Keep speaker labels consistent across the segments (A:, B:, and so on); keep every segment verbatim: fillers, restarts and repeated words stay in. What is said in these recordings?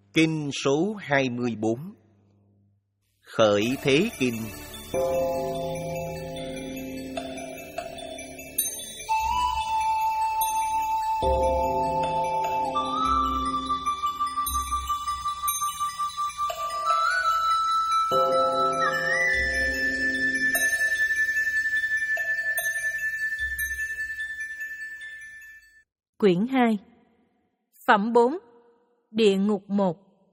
A: Kinh số hai mươi bốn. Khởi Thế Kinh.
B: Quyển hai. Phẩm bốn. Địa ngục một.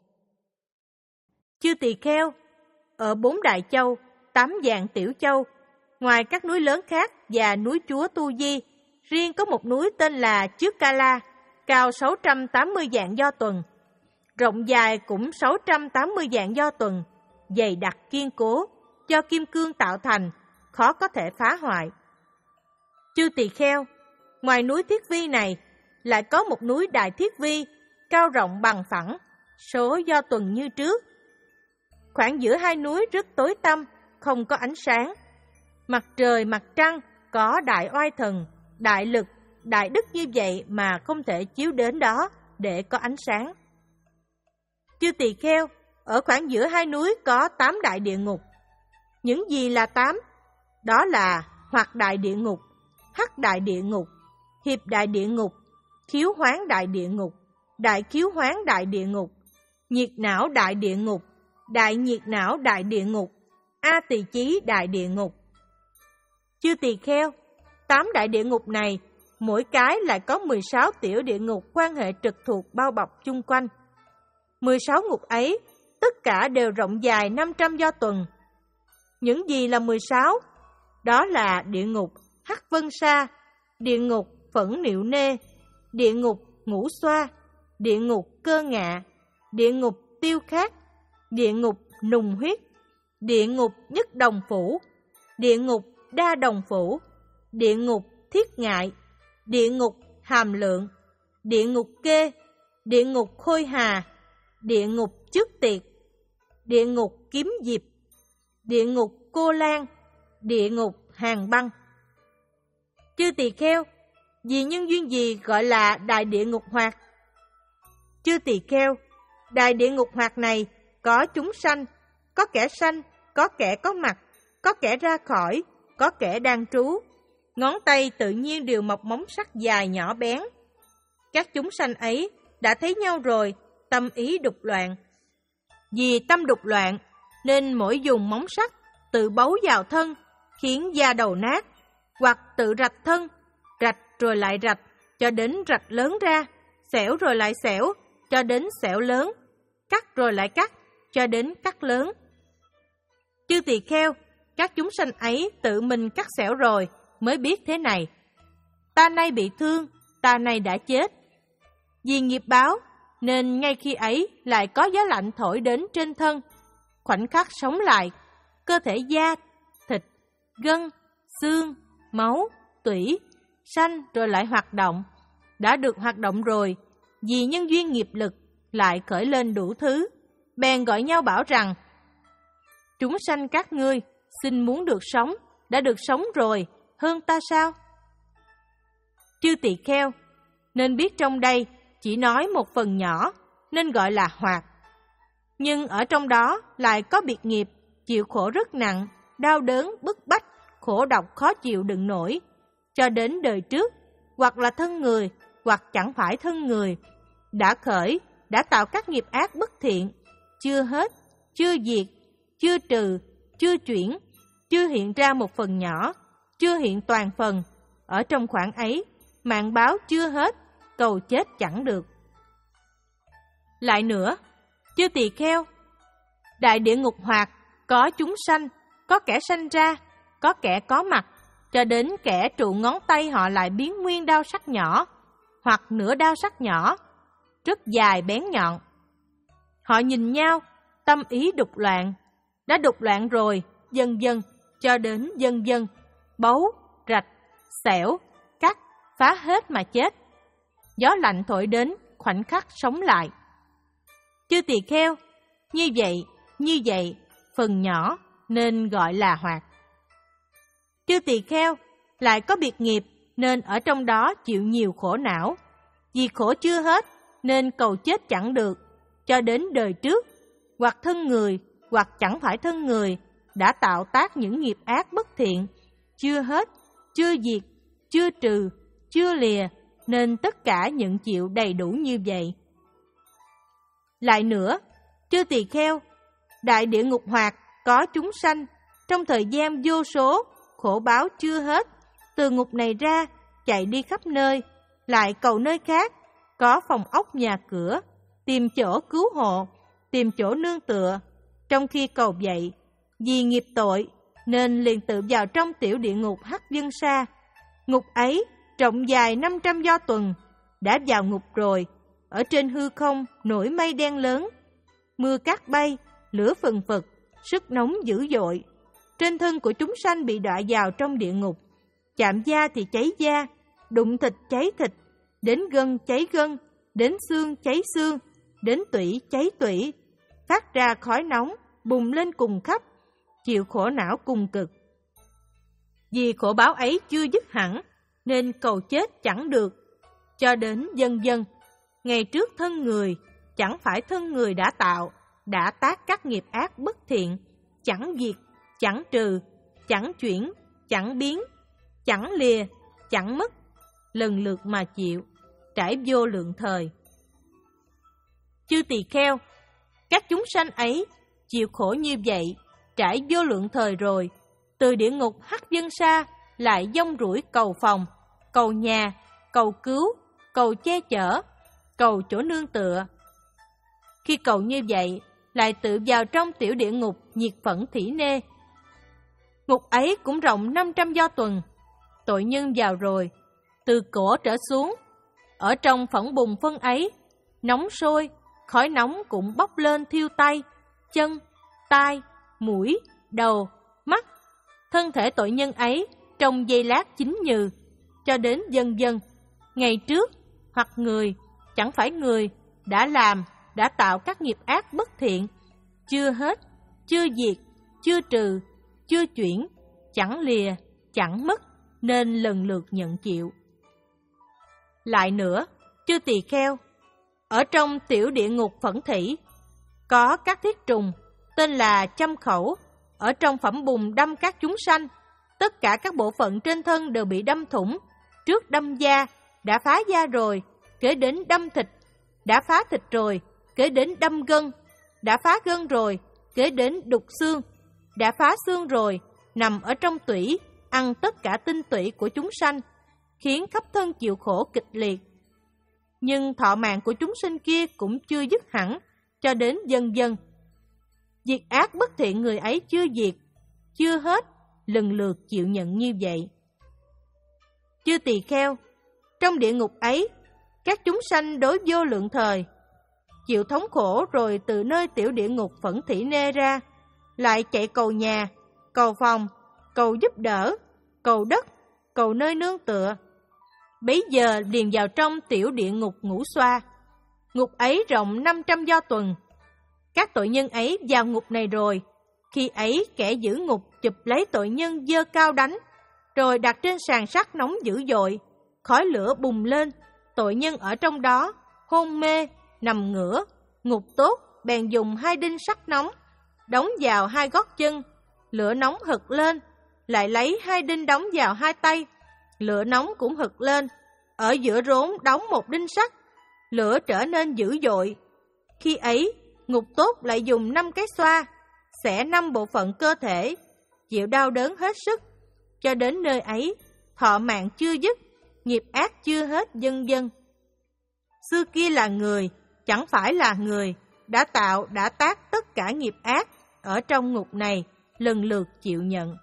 B: Chư tỳ kheo, ở bốn đại châu, tám vạn tiểu châu, ngoài các núi lớn khác và núi chúa Tu Di, riêng có một núi tên là Trước Ca La, cao sáu trăm tám mươi vạn do tuần, rộng dài cũng sáu trăm tám mươi vạn do tuần, dày đặc kiên cố, do kim cương tạo thành, khó có thể phá hoại. Chư tỳ kheo, ngoài núi Thiết Vi này, lại có một núi Đại Thiết Vi, cao rộng bằng phẳng, số do tuần như trước. Khoảng giữa hai núi rất tối tăm, không có ánh sáng. Mặt trời mặt trăng có đại oai thần, đại lực, đại đức như vậy mà không thể chiếu đến đó để có ánh sáng. Chư tỳ kheo, ở khoảng giữa hai núi có tám đại địa ngục. Những gì là tám? Đó là Hoạt đại địa ngục, Hắc đại địa ngục, Hiệp đại địa ngục, Khiếu hoán đại địa ngục, Đại khiếu hoán đại địa ngục, Nhiệt não đại địa ngục, Đại nhiệt não đại địa ngục, A tỳ chí đại địa ngục. Chư tỳ kheo, tám đại địa ngục này, mỗi cái lại có mười sáu tiểu địa ngục quan hệ trực thuộc bao bọc chung quanh. mười sáu ngục ấy, tất cả đều rộng dài năm trăm do tuần. Những gì là mười sáu? Đó là địa ngục Hắc Vân Sa, địa ngục Phẫn Niệu Nê, địa ngục Ngũ Xoa, địa ngục Cơ Ngạ, địa ngục Tiêu Khát, địa ngục Nùng Huyết, địa ngục Nhất Đồng Phủ, địa ngục Đa Đồng Phủ, địa ngục Thiết Ngại, địa ngục Hàm Lượng, địa ngục Kê, địa ngục Khôi Hà, địa ngục Trước Tiệt, địa ngục Kiếm Diệp, địa ngục Cô Lan, địa ngục Hàng Băng. Chư tỳ kheo, vì nhân duyên gì gọi là đại địa ngục hoạt? Chư tỳ kheo, đại địa ngục hoạt này có chúng sanh, có kẻ sanh, có kẻ có mặt, có kẻ ra khỏi, có kẻ đang trú. Ngón tay tự nhiên đều mọc móng sắc dài nhỏ bén. Các chúng sanh ấy đã thấy nhau rồi, tâm ý đục loạn. Vì tâm đục loạn nên mỗi dùng móng sắc tự bấu vào thân, khiến da đầu nát, hoặc tự rạch thân, rạch rồi lại rạch, cho đến rạch lớn ra, xẻo rồi lại xẻo, cho đến xẻo lớn, cắt rồi lại cắt, cho đến cắt lớn. Chư tỳ kheo, các chúng sanh ấy tự mình cắt xẻo rồi, mới biết thế này: ta nay bị thương, ta nay đã chết. Vì nghiệp báo, nên ngay khi ấy lại có gió lạnh thổi đến trên thân, khoảnh khắc sống lại, cơ thể da, thịt, gân, xương, máu, tủy, sanh rồi lại hoạt động. Đã được hoạt động rồi, vì nhân duyên nghiệp lực lại khởi lên đủ thứ, bèn gọi nhau bảo rằng: chúng sanh các ngươi xin muốn được sống, đã được sống rồi, hơn ta sao? Chư tỳ kheo, nên biết trong đây chỉ nói một phần nhỏ, nên gọi là hoạt. Nhưng ở trong đó lại có biệt nghiệp, chịu khổ rất nặng, đau đớn, bức bách, khổ độc khó chịu đựng nổi, cho đến đời trước, hoặc là thân người, hoặc chẳng phải thân người, đã khởi, đã tạo các nghiệp ác bất thiện, chưa hết, chưa diệt, chưa trừ, chưa chuyển, chưa hiện ra một phần nhỏ, chưa hiện toàn phần. Ở trong khoảng ấy, mạng báo chưa hết, cầu chết chẳng được. Lại nữa, chư tỳ kheo, đại địa ngục hoạt, có chúng sanh, có kẻ sanh ra, có kẻ có mặt, cho đến kẻ trụ ngón tay họ lại biến nguyên đao sắc nhỏ, hoặc nửa đao sắc nhỏ, rất dài bén nhọn. Họ nhìn nhau, tâm ý đục loạn, đã đục loạn rồi, dần dần, cho đến dần dần, bấu, rạch, xẻo, cắt, phá hết mà chết. Gió lạnh thổi đến, khoảnh khắc sống lại. Chư tỳ kheo, như vậy, như vậy, phần nhỏ nên gọi là hoạt. Chư tỳ kheo, lại có biệt nghiệp nên ở trong đó chịu nhiều khổ não. Vì khổ chưa hết nên cầu chết chẳng được, cho đến đời trước, hoặc thân người, hoặc chẳng phải thân người, đã tạo tác những nghiệp ác bất thiện, chưa hết, chưa diệt, chưa trừ, chưa lìa, nên tất cả nhận chịu đầy đủ như vậy. Lại nữa, chư tỳ kheo, đại địa ngục hoạt có chúng sanh, trong thời gian vô số, khổ báo chưa hết, từ ngục này ra, chạy đi khắp nơi, lại cầu nơi khác, có phòng ốc nhà cửa, tìm chỗ cứu hộ, tìm chỗ nương tựa. Trong khi cầu vậy, vì nghiệp tội, nên liền tự vào trong tiểu địa ngục Hắc Dân Sa. Ngục ấy rộng dài năm trăm do tuần, đã vào ngục rồi, ở trên hư không nổi mây đen lớn, mưa cát bay, lửa phừng phực, sức nóng dữ dội. Trên thân của chúng sanh bị đọa vào trong địa ngục, chạm da thì cháy da, đụng thịt cháy thịt, đến gân cháy gân, đến xương cháy xương, đến tủy cháy tủy, phát ra khói nóng, bùng lên cùng khắp, chịu khổ não cùng cực. Vì khổ báo ấy chưa dứt hẳn, nên cầu chết chẳng được, cho đến dần dần. Ngày trước thân người, chẳng phải thân người đã tạo, đã tác các nghiệp ác bất thiện, chẳng diệt, chẳng trừ, chẳng chuyển, chẳng biến, chẳng lìa, chẳng mất, lần lượt mà chịu, trải vô lượng thời. Chư tỳ kheo, các chúng sanh ấy chịu khổ như vậy, trải vô lượng thời rồi, từ địa ngục Hắc Dân Sa lại dông rủi cầu phòng, cầu nhà, cầu cứu, cầu che chở, cầu chỗ nương tựa. Khi cầu như vậy, lại tự vào trong tiểu địa ngục nhiệt phẫn thỉ nê. Ngục ấy cũng rộng năm trăm do tuần, tội nhân vào rồi, từ cổ trở xuống, ở trong phẫn bùn phân ấy, nóng sôi, khói nóng cũng bốc lên thiêu tay, chân, tai, mũi, đầu, mắt. Thân thể tội nhân ấy trong giây lát chín nhừ, cho đến dần dần. Ngày trước, hoặc người, chẳng phải người, đã làm, đã tạo các nghiệp ác bất thiện, chưa hết, chưa diệt, chưa trừ, chưa chuyển, chẳng lìa, chẳng mất, nên lần lượt nhận chịu. Lại nữa, chư tỳ kheo, ở trong tiểu địa ngục Phẫn Thỉ, có các thiết trùng, tên là châm khẩu, ở trong phẩm bùn đâm các chúng sanh. Tất cả các bộ phận trên thân đều bị đâm thủng, trước đâm da, đã phá da rồi, kế đến đâm thịt, đã phá thịt rồi, kế đến đâm gân, đã phá gân rồi, kế đến đục xương, đã phá xương rồi, nằm ở trong tủy, ăn tất cả tinh tủy của chúng sanh, khiến khắp thân chịu khổ kịch liệt. Nhưng thọ mạng của chúng sinh kia cũng chưa dứt hẳn, cho đến dần dần. Diệt ác bất thiện người ấy chưa diệt, chưa hết, lần lượt chịu nhận như vậy. Chư tỳ kheo, trong địa ngục ấy, các chúng sanh đối vô lượng thời, chịu thống khổ rồi từ nơi tiểu địa ngục Phẫn Thỉ nê ra, lại chạy cầu nhà, cầu phòng, cầu giúp đỡ, cầu đất, cầu nơi nương tựa. Bấy giờ liền vào trong tiểu địa ngục Ngũ Xoa. Ngục ấy rộng năm trăm do tuần. Các tội nhân ấy vào ngục này rồi, khi ấy kẻ giữ ngục chụp lấy tội nhân giơ cao đánh, rồi đặt trên sàn sắt nóng dữ dội, khói lửa bùng lên, tội nhân ở trong đó hôn mê, nằm ngửa. Ngục tốt bèn dùng hai đinh sắt nóng đóng vào hai gót chân, lửa nóng hực lên, lại lấy hai đinh đóng vào hai tay, lửa nóng cũng hực lên, ở giữa rốn đóng một đinh sắt, lửa trở nên dữ dội. Khi ấy, ngục tốt lại dùng năm cái xoa, xẻ năm bộ phận cơ thể, chịu đau đớn hết sức, cho đến nơi ấy, thọ mạng chưa dứt, nghiệp ác chưa hết vân vân. Xưa kia là người, chẳng phải là người, đã tạo, đã tác tất cả nghiệp ác, ở trong ngục này, lần lượt chịu nhận.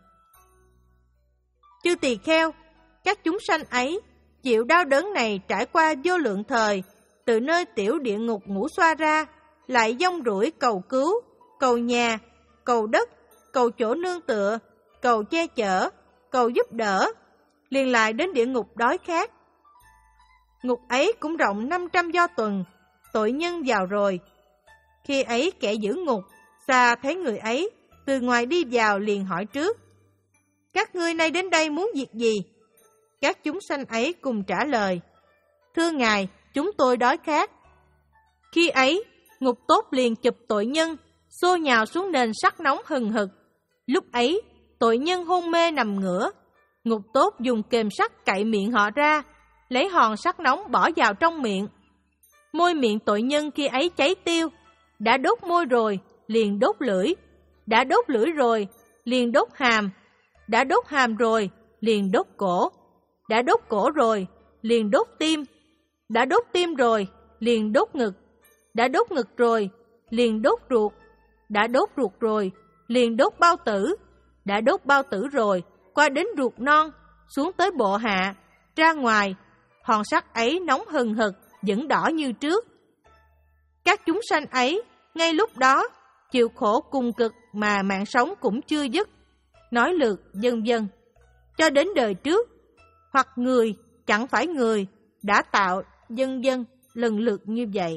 B: Chư tỳ kheo, các chúng sanh ấy, chịu đau đớn này trải qua vô lượng thời, từ nơi tiểu địa ngục Ngũ Xoa ra, lại dông rủi cầu cứu, cầu nhà, cầu đất, cầu chỗ nương tựa, cầu che chở, cầu giúp đỡ, liền lại đến địa ngục đói khát. Ngục ấy cũng rộng năm trăm do tuần, tội nhân vào rồi. Khi ấy kẻ giữ ngục, xa thấy người ấy, từ ngoài đi vào liền hỏi trước: các ngươi nay đến đây muốn việc gì? Các chúng sanh ấy cùng trả lời: thưa ngài, chúng tôi đói khát. Khi ấy, Ngục tốt liền chụp tội nhân, xô nhào xuống nền sắt nóng hừng hực. Lúc ấy, tội nhân hôn mê nằm ngửa. Ngục tốt dùng kềm sắt cạy miệng họ ra, lấy hòn sắt nóng bỏ vào trong miệng. Môi miệng tội nhân khi ấy cháy tiêu, đã đốt môi rồi, liền đốt lưỡi, đã đốt lưỡi rồi, liền đốt hàm, đã đốt hàm rồi, liền đốt cổ, đã đốt cổ rồi, liền đốt tim, đã đốt tim rồi, liền đốt ngực, đã đốt ngực rồi, liền đốt ruột, đã đốt ruột rồi, liền đốt bao tử, đã đốt bao tử rồi, qua đến ruột non, xuống tới bộ hạ, ra ngoài, hòn sắt ấy nóng hừng hực, vẫn đỏ như trước. Các chúng sanh ấy, ngay lúc đó, chịu khổ cùng cực mà mạng sống cũng chưa dứt, nói lượt vân vân, cho đến đời trước, hoặc người, chẳng phải người, đã tạo vân vân lần lượt như vậy.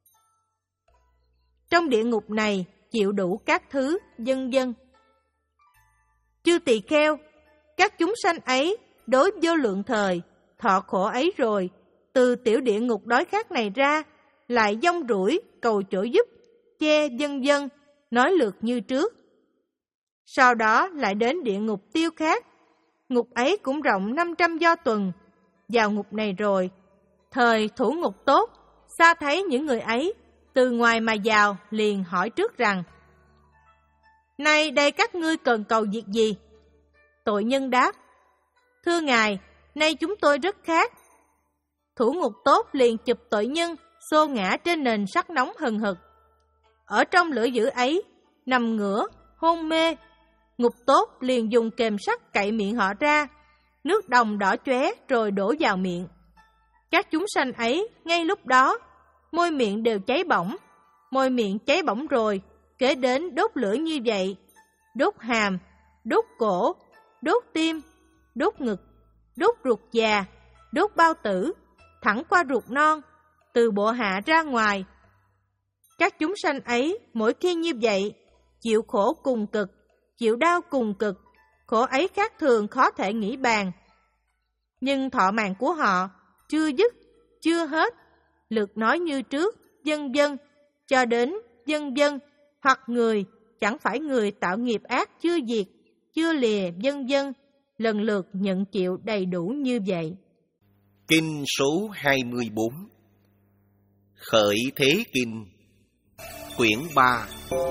B: Trong địa ngục này, chịu đủ các thứ vân vân. Chư tỳ kheo, các chúng sanh ấy, đối vô lượng thời, thọ khổ ấy rồi, từ tiểu địa ngục đói khát này ra, lại dông rủi, cầu chỗ giúp, che vân vân, nói lượt như trước. Sau đó lại đến địa ngục tiêu khác, ngục ấy cũng rộng năm trăm do tuần. Vào ngục này rồi, thời thủ ngục tốt, xa thấy những người ấy, từ ngoài mà vào liền hỏi trước rằng: Này đây các ngươi cần cầu việc gì? Tội nhân đáp: Thưa ngài, nay chúng tôi rất khát. Thủ ngục tốt liền chụp tội nhân, xô ngã trên nền sắt nóng hừng hực. Ở trong lửa dữ ấy, nằm ngửa, hôn mê. Ngục tốt liền dùng kềm sắt cạy miệng họ ra, nước đồng đỏ chóe rồi đổ vào miệng. Các chúng sanh ấy, ngay lúc đó, môi miệng đều cháy bỏng. Môi miệng cháy bỏng rồi, kế đến đốt lửa như vậy, đốt hàm, đốt cổ, đốt tim, đốt ngực, đốt ruột già, đốt bao tử, thẳng qua ruột non, từ bộ hạ ra ngoài. Các chúng sanh ấy, mỗi khi như vậy, chịu khổ cùng cực, chịu đau cùng cực, khổ ấy khác thường khó thể nghĩ bàn. Nhưng thọ mạng của họ chưa dứt, chưa hết, lượt nói như trước, vân vân, cho đến vân vân, hoặc người, chẳng phải người tạo nghiệp ác chưa diệt, chưa lìa, vân vân, lần lượt nhận chịu đầy đủ như vậy.
A: Kinh số hai mươi bốn. Khởi Thế Kinh, quyển ba.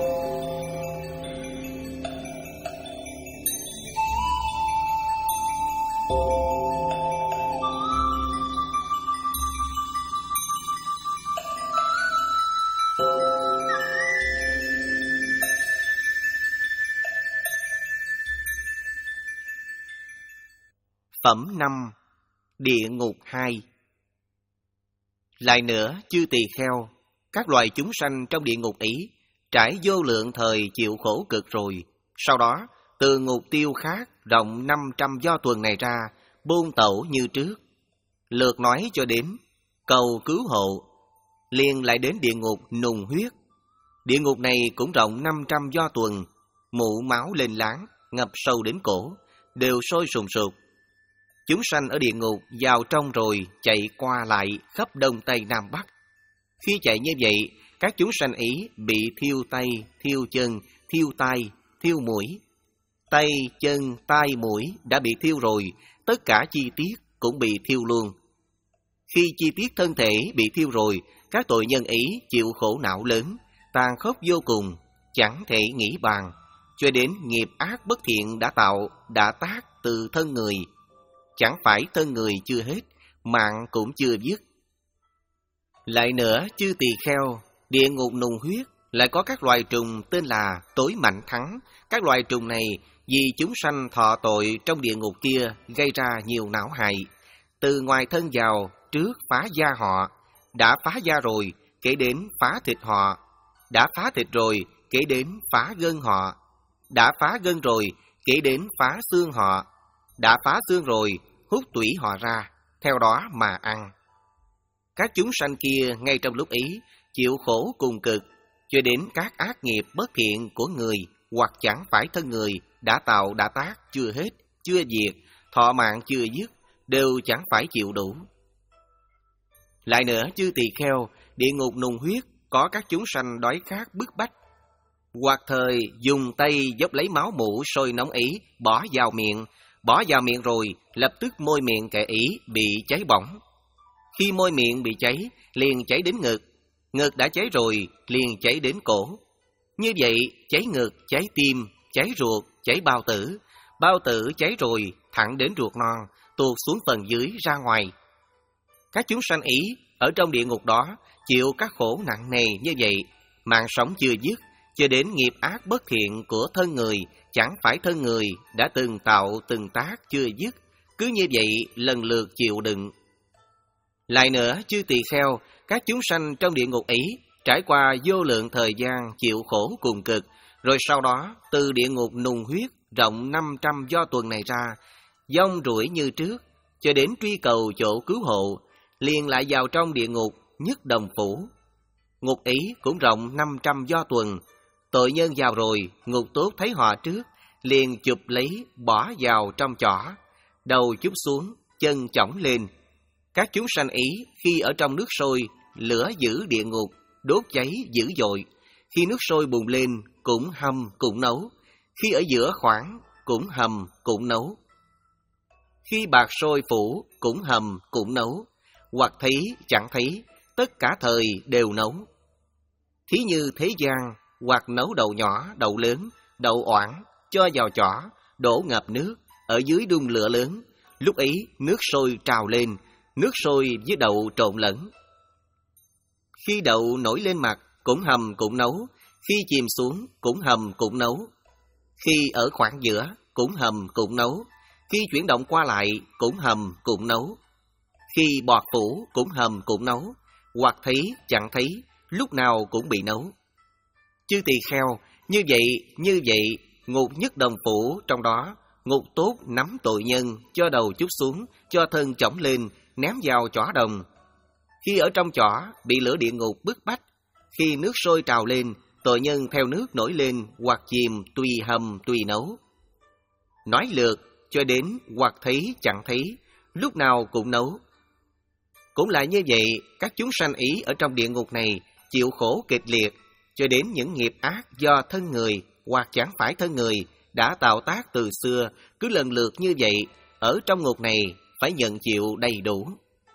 A: Phẩm năm. Địa ngục hai. Lại nữa, chư tỳ kheo, các loài chúng sanh trong địa ngục ý, trải vô lượng thời chịu khổ cực rồi, sau đó, từ ngục tiêu khác, rộng năm trăm do tuần này ra, bôn tẩu như trước. Lượt nói cho đến, cầu cứu hộ, liền lại đến địa ngục nùng huyết. Địa ngục này cũng rộng năm trăm do tuần, mụ máu lên láng, ngập sâu đến cổ, đều sôi sùng sục. Chúng sanh ở địa ngục vào trong rồi chạy qua lại khắp đông tây nam bắc. Khi chạy như vậy, các chúng sanh ấy bị thiêu tay, thiêu chân, thiêu tai, thiêu mũi. Tay, chân, tai, mũi đã bị thiêu rồi, tất cả chi tiết cũng bị thiêu luôn. Khi chi tiết thân thể bị thiêu rồi, các tội nhân ấy chịu khổ não lớn, tàn khốc vô cùng, chẳng thể nghĩ bàn, cho đến nghiệp ác bất thiện đã tạo, đã tác từ thân người. Chẳng phải thân người chưa hết, mạng cũng chưa dứt. Lại nữa, chư tỳ kheo, địa ngục nùng huyết lại có các loài trùng tên là tối mạnh thắng. Các loài trùng này vì chúng sanh thọ tội trong địa ngục kia gây ra nhiều não hại. Từ ngoài thân vào, trước phá da họ, đã phá da rồi, kể đến phá thịt họ, đã phá thịt rồi, kể đến phá gân họ, đã phá gân rồi, kể đến phá xương họ, đã phá xương rồi, hút tủy họ ra, theo đó mà ăn. Các chúng sanh kia ngay trong lúc ấy chịu khổ cùng cực, cho đến các ác nghiệp bất thiện của người hoặc chẳng phải thân người đã tạo đã tác chưa hết, chưa diệt, thọ mạng chưa dứt, đều chẳng phải chịu đủ. Lại nữa, chư tỳ kheo, địa ngục nùng huyết có các chúng sanh đói khát bức bách, hoặc thời dùng tay dốc lấy máu mũ sôi nóng ý, bỏ vào miệng, bỏ vào miệng rồi, lập tức môi miệng kẻ ý bị cháy bỏng. Khi môi miệng bị cháy, liền cháy đến ngực, ngực đã cháy rồi, liền cháy đến cổ. Như vậy, cháy ngực, cháy tim, cháy ruột, cháy bao tử, bao tử cháy rồi, thẳng đến ruột non, tuột xuống phần dưới ra ngoài. Các chúng sanh ý ở trong địa ngục đó chịu các khổ nặng nề như vậy, mạng sống chưa dứt, cho đến nghiệp ác bất thiện của thân người, chẳng phải thân người đã từng tạo từng tác chưa dứt, cứ như vậy lần lượt chịu đựng. Lại nữa, chư tỳ kheo, các chúng sanh trong địa ngục ấy trải qua vô lượng thời gian chịu khổ cùng cực, rồi sau đó từ địa ngục nùng huyết rộng năm trăm do tuần này ra, dông rủi như trước, cho đến truy cầu chỗ cứu hộ, liền lại vào trong địa ngục nhất đồng phủ. Ngục ấy cũng rộng năm trăm do tuần, tội nhân vào rồi, ngục tốt thấy họ trước, liền chụp lấy bỏ vào trong chỏ, đầu chúc xuống, chân chỏng lên. Các chúng sanh ý khi ở trong nước sôi, lửa giữ địa ngục, đốt cháy dữ dội. Khi nước sôi bùng lên, cũng hầm cũng nấu. Khi ở giữa khoảng, cũng hầm cũng nấu. Khi bạc sôi phủ, cũng hầm cũng nấu. Hoặc thấy chẳng thấy, tất cả thời đều nấu. Thí như thế gian, hoặc nấu đậu nhỏ, đậu lớn, đậu oản, cho vào chỏ, đổ ngập nước, ở dưới đun lửa lớn. Lúc ấy nước sôi trào lên, nước sôi với đậu trộn lẫn. Khi đậu nổi lên mặt, cũng hầm cũng nấu. Khi chìm xuống, cũng hầm cũng nấu. Khi ở khoảng giữa, cũng hầm cũng nấu. Khi chuyển động qua lại, cũng hầm cũng nấu. Khi bọt phủ, cũng hầm cũng nấu. Hoặc thấy chẳng thấy, lúc nào cũng bị nấu. Chư tỳ kheo, như vậy, như vậy, ngục nhất đồng phủ trong đó, ngục tốt nắm tội nhân, cho đầu chút xuống, cho thân chỏng lên, ném vào chỏ đồng. Khi ở trong chỏ, bị lửa địa ngục bức bách. Khi nước sôi trào lên, tội nhân theo nước nổi lên, hoặc chìm, tùy hầm, tùy nấu. Nói lượt, cho đến hoặc thấy, chẳng thấy, lúc nào cũng nấu. Cũng lại như vậy, các chúng sanh ý ở trong địa ngục này, chịu khổ kịch liệt, cho đến những nghiệp ác do thân người, hoặc chẳng phải thân người, đã tạo tác từ xưa, cứ lần lượt như vậy, ở trong ngục này, phải nhận chịu đầy đủ.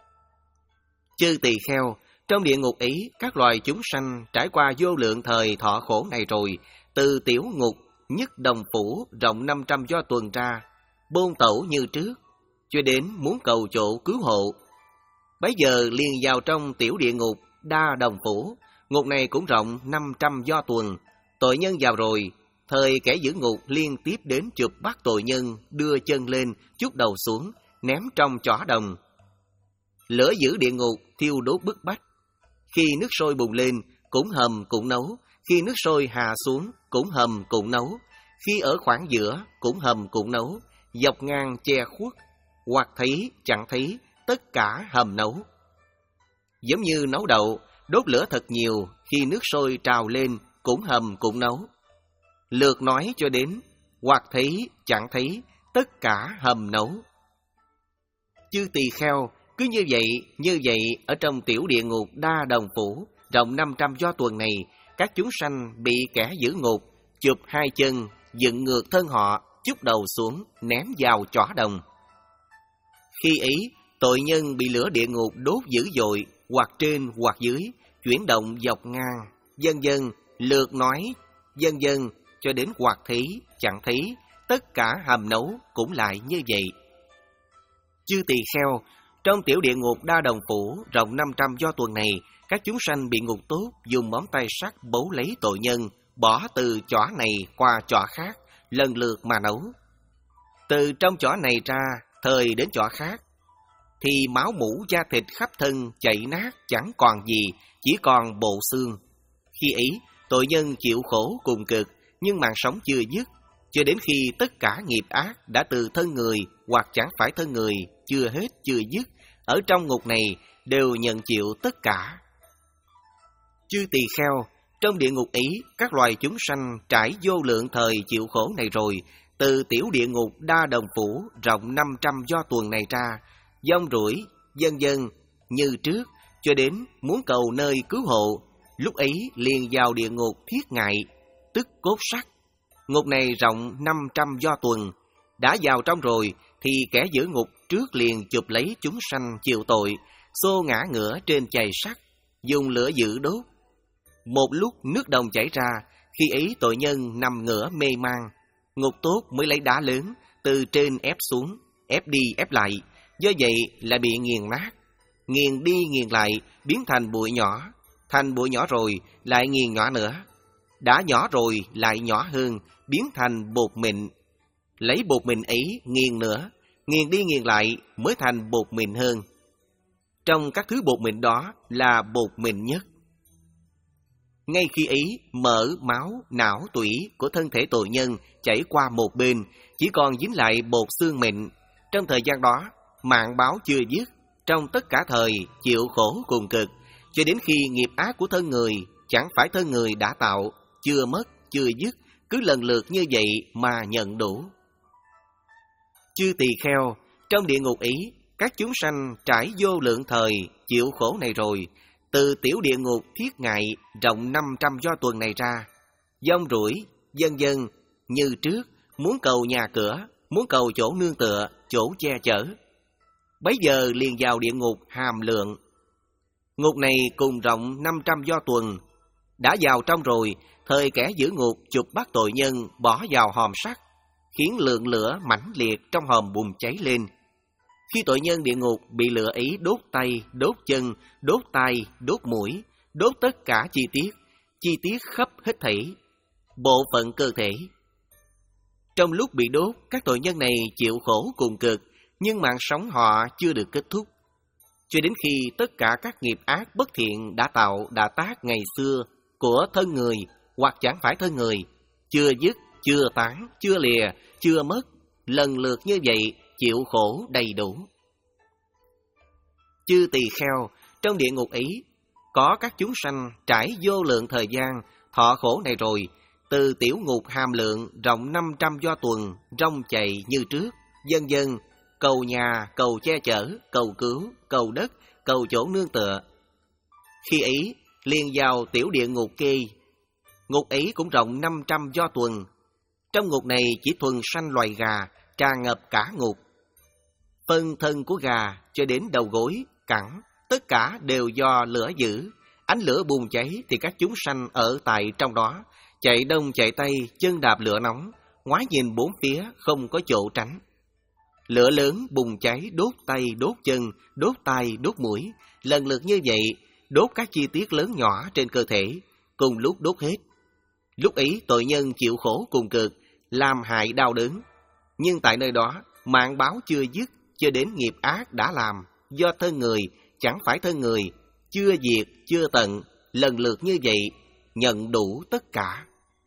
A: Chư tỳ kheo, trong địa ngục ấy, các loài chúng sanh trải qua vô lượng thời thọ khổ này rồi, từ tiểu ngục, nhất đồng phủ, rộng năm trăm do tuần ra, bôn tẩu như trước, cho đến muốn cầu chỗ cứu hộ. Bấy giờ liền vào trong tiểu địa ngục, đa đồng phủ, ngục này cũng rộng năm trăm do tuần, tội nhân vào rồi, thời kẻ giữ ngục liên tiếp đến chụp bắt tội nhân, đưa chân lên, chút đầu xuống, ném trong chỏ đồng. Lửa giữ địa ngục thiêu đốt bức bách. Khi nước sôi bùng lên, cũng hầm cũng nấu. Khi nước sôi hạ xuống, cũng hầm cũng nấu. Khi ở khoảng giữa, cũng hầm cũng nấu. Dọc ngang che khuất, hoặc thấy chẳng thấy, tất cả hầm nấu. Giống như nấu đậu, đốt lửa thật nhiều, khi nước sôi trào lên, cũng hầm cũng nấu. Lượt nói cho đến, hoặc thấy chẳng thấy, tất cả hầm nấu. Chư tỳ kheo, cứ như vậy, như vậy, ở trong tiểu địa ngục đa đồng phủ, rộng năm trăm do tuần này, các chúng sanh bị kẻ giữ ngục, chụp hai chân, dựng ngược thân họ, chút đầu xuống, ném vào chỏ đồng. Khi ấy, tội nhân bị lửa địa ngục đốt dữ dội, hoặc trên hoặc dưới, chuyển động dọc ngang, vân vân, lượt nói, vân vân, cho đến hoặc thấy, chẳng thấy, tất cả hầm nấu cũng lại như vậy. Chư tỳ kheo, trong tiểu địa ngục đa đồng phủ, rộng năm trăm do tuần này, các chúng sanh bị ngục tốt dùng móng tay sắt bấu lấy tội nhân, bỏ từ chỏ này qua chỏ khác, lần lượt mà nấu. Từ trong chỏ này ra, thời đến chỏ khác, thì máu mũ da thịt khắp thân chảy nát chẳng còn gì, chỉ còn bộ xương. Khi ấy, tội nhân chịu khổ cùng cực, nhưng mạng sống chưa dứt, cho đến khi tất cả nghiệp ác đã từ thân người hoặc chẳng phải thân người chưa hết chưa dứt, ở trong ngục này đều nhận chịu tất cả. Chư tỳ kheo, trong địa ngục ấy, các loài chúng sanh trải vô lượng thời chịu khổ này rồi, từ tiểu địa ngục đa đồng phủ, rộng năm trăm do tuần này ra, dông rủi, vân vân, như trước, cho đến muốn cầu nơi cứu hộ, lúc ấy liền vào địa ngục thiết ngại, tức cốt sắt. Ngục này rộng năm trăm do tuần. Đã vào trong rồi thì kẻ giữ ngục trước liền chụp lấy chúng sanh chịu tội, xô ngã ngửa trên chày sắt, dùng lửa dữ đốt. Một lúc nước đồng chảy ra, khi ấy tội nhân nằm ngửa mê man. Ngục tốt mới lấy đá lớn từ trên ép xuống, ép đi ép lại, do vậy lại bị nghiền nát. Nghiền đi nghiền lại, biến thành bụi nhỏ. Thành bụi nhỏ rồi, lại nghiền nhỏ nữa. Đã nhỏ rồi, lại nhỏ hơn, biến thành bột mịn. Lấy bột mịn ấy nghiền nữa, nghiền đi nghiền lại mới thành bột mịn hơn. Trong các thứ bột mịn đó là bột mịn nhất. Ngay khi ấy, mỡ, máu, não, tủy của thân thể tội nhân chảy qua một bên, chỉ còn dính lại bột xương mịn. Trong thời gian đó, mạng báo chưa dứt, trong tất cả thời chịu khổ cùng cực, cho đến khi nghiệp ác của thân người, chẳng phải thân người đã tạo, chưa mất, chưa dứt, cứ lần lượt như vậy mà nhận đủ. Chư tỳ kheo, trong địa ngục ý, các chúng sanh trải vô lượng thời chịu khổ này rồi, từ tiểu địa ngục thiết ngại rộng năm trăm do tuần này ra, dông rủi, dân dân, như trước, muốn cầu nhà cửa, muốn cầu chỗ nương tựa, chỗ che chở. Bấy giờ liền vào địa ngục hàm lượng. Ngục này cùng rộng năm trăm do tuần. Đã vào trong rồi, thời kẻ giữ ngục chụp bắt tội nhân bỏ vào hòm sắt, khiến lượng lửa mãnh liệt trong hòm bùng cháy lên. Khi tội nhân địa ngục bị lửa ấy đốt tay, đốt chân, đốt tai, đốt mũi, đốt tất cả chi tiết, chi tiết khắp hết thảy, bộ phận cơ thể. Trong lúc bị đốt, các tội nhân này chịu khổ cùng cực, nhưng mạng sống họ chưa được kết thúc. Cho đến khi tất cả các nghiệp ác bất thiện đã tạo, đã tác ngày xưa của thân người hoặc chẳng phải thân người, chưa dứt, chưa tán, chưa lìa, chưa mất, lần lượt như vậy chịu khổ đầy đủ. Chư tỳ kheo, trong địa ngục ấy, có các chúng sanh trải vô lượng thời gian thọ khổ này rồi, từ tiểu ngục hàm lượng rộng năm trăm do tuần, rong chạy như trước, dân dân, cầu nhà, cầu che chở, cầu cứu, cầu đất, cầu chỗ nương tựa. Khi ấy, liền vào tiểu địa ngục kê. Ngục ấy cũng rộng năm trăm do tuần. Trong ngục này chỉ thuần sanh loài gà, tràn ngập cả ngục. Phân thân của gà cho đến đầu gối, cẳng, tất cả đều do lửa giữ. Ánh lửa bùng cháy thì các chúng sanh ở tại trong đó, chạy đông chạy tây, chân đạp lửa nóng, ngoái nhìn bốn phía không có chỗ tránh. Lửa lớn bùng cháy đốt tay, đốt chân, đốt tai, đốt mũi, lần lượt như vậy, đốt các chi tiết lớn nhỏ trên cơ thể, cùng lúc đốt hết. Lúc ấy tội nhân chịu khổ cùng cực, làm hại đau đớn. Nhưng tại nơi đó, mạng báo chưa dứt, cho đến nghiệp ác đã làm, do thân người, chẳng phải thân người, chưa diệt, chưa tận, lần lượt như vậy, nhận đủ tất cả.